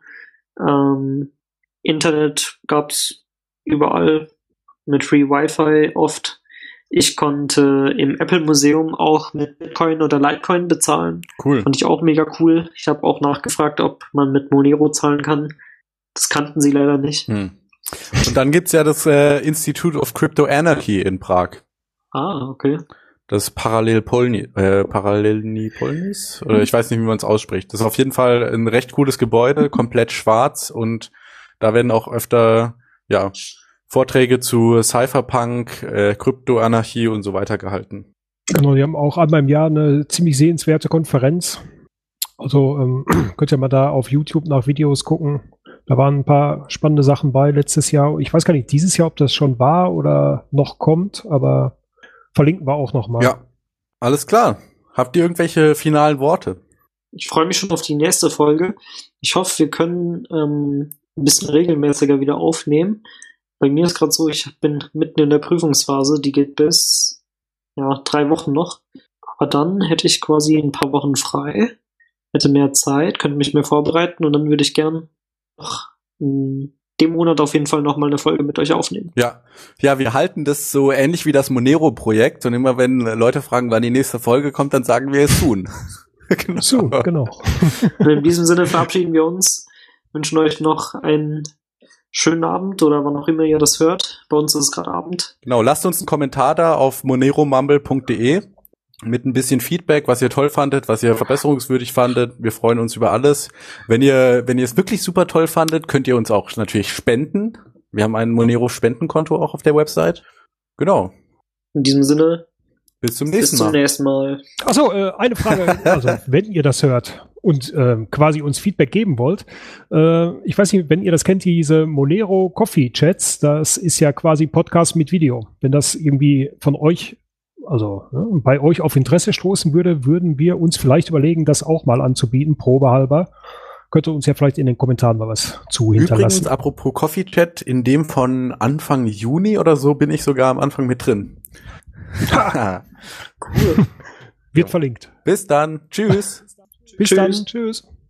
Speaker 4: Internet gab's überall mit Free Wi-Fi oft. Ich konnte im Apple-Museum auch mit Bitcoin oder Litecoin bezahlen.
Speaker 2: Cool.
Speaker 4: Fand ich auch mega cool. Ich habe auch nachgefragt, ob man mit Monero zahlen kann. Das kannten sie leider nicht.
Speaker 2: Und dann gibt's ja das Institute of Crypto Anarchy in Prag.
Speaker 4: Ah, okay.
Speaker 2: Das Parallelnipolis? Oder ich weiß nicht, wie man es ausspricht. Das ist auf jeden Fall ein recht cooles Gebäude, komplett schwarz, und da werden auch öfter, Vorträge zu Cypherpunk, Kryptoanarchie und so weiter gehalten.
Speaker 3: Genau, die haben auch einmal im Jahr eine ziemlich sehenswerte Konferenz. Also könnt ihr mal da auf YouTube nach Videos gucken. Da waren ein paar spannende Sachen bei letztes Jahr. Ich weiß gar nicht, dieses Jahr, ob das schon war oder noch kommt, aber verlinken wir auch noch mal.
Speaker 2: Ja, alles klar. Habt ihr irgendwelche finalen Worte?
Speaker 4: Ich freue mich schon auf die nächste Folge. Ich hoffe, wir können ein bisschen regelmäßiger wieder aufnehmen. Bei mir ist gerade so, ich bin mitten in der Prüfungsphase, die geht bis 3 Wochen noch. Aber dann hätte ich quasi ein paar Wochen frei, hätte mehr Zeit, könnte mich mehr vorbereiten und dann würde ich gern noch in dem Monat auf jeden Fall nochmal eine Folge mit euch aufnehmen.
Speaker 2: Ja, wir halten das so ähnlich wie das Monero-Projekt, und immer wenn Leute fragen, wann die nächste Folge kommt, dann sagen wir es soon.
Speaker 3: Genau.
Speaker 4: Und in diesem Sinne verabschieden wir uns, wünschen euch noch einen schönen Abend oder wann auch immer ihr das hört. Bei uns ist es gerade Abend.
Speaker 2: Genau, lasst uns einen Kommentar da auf moneromumble.de mit ein bisschen Feedback, was ihr toll fandet, was ihr verbesserungswürdig fandet. Wir freuen uns über alles. Wenn ihr es wirklich super toll fandet, könnt ihr uns auch natürlich spenden. Wir haben ein Monero-Spendenkonto auch auf der Website. Genau.
Speaker 4: In diesem Sinne,
Speaker 2: bis zum nächsten
Speaker 3: Mal. Achso, eine Frage. Also, wenn ihr das hört und quasi uns Feedback geben wollt, ich weiß nicht, wenn ihr das kennt, diese Monero Coffee Chats, das ist ja quasi Podcast mit Video. Wenn das irgendwie von euch, bei euch auf Interesse stoßen würde, würden wir uns vielleicht überlegen, das auch mal anzubieten, probehalber. Könnt ihr uns ja vielleicht in den Kommentaren mal was zu hinterlassen.
Speaker 2: Übrigens, apropos Coffee Chat, in dem von Anfang Juni oder so bin ich sogar am Anfang mit drin.
Speaker 3: Cool. Wird verlinkt.
Speaker 2: Bis dann. Tschüss.
Speaker 3: Bis dann. Tschüss.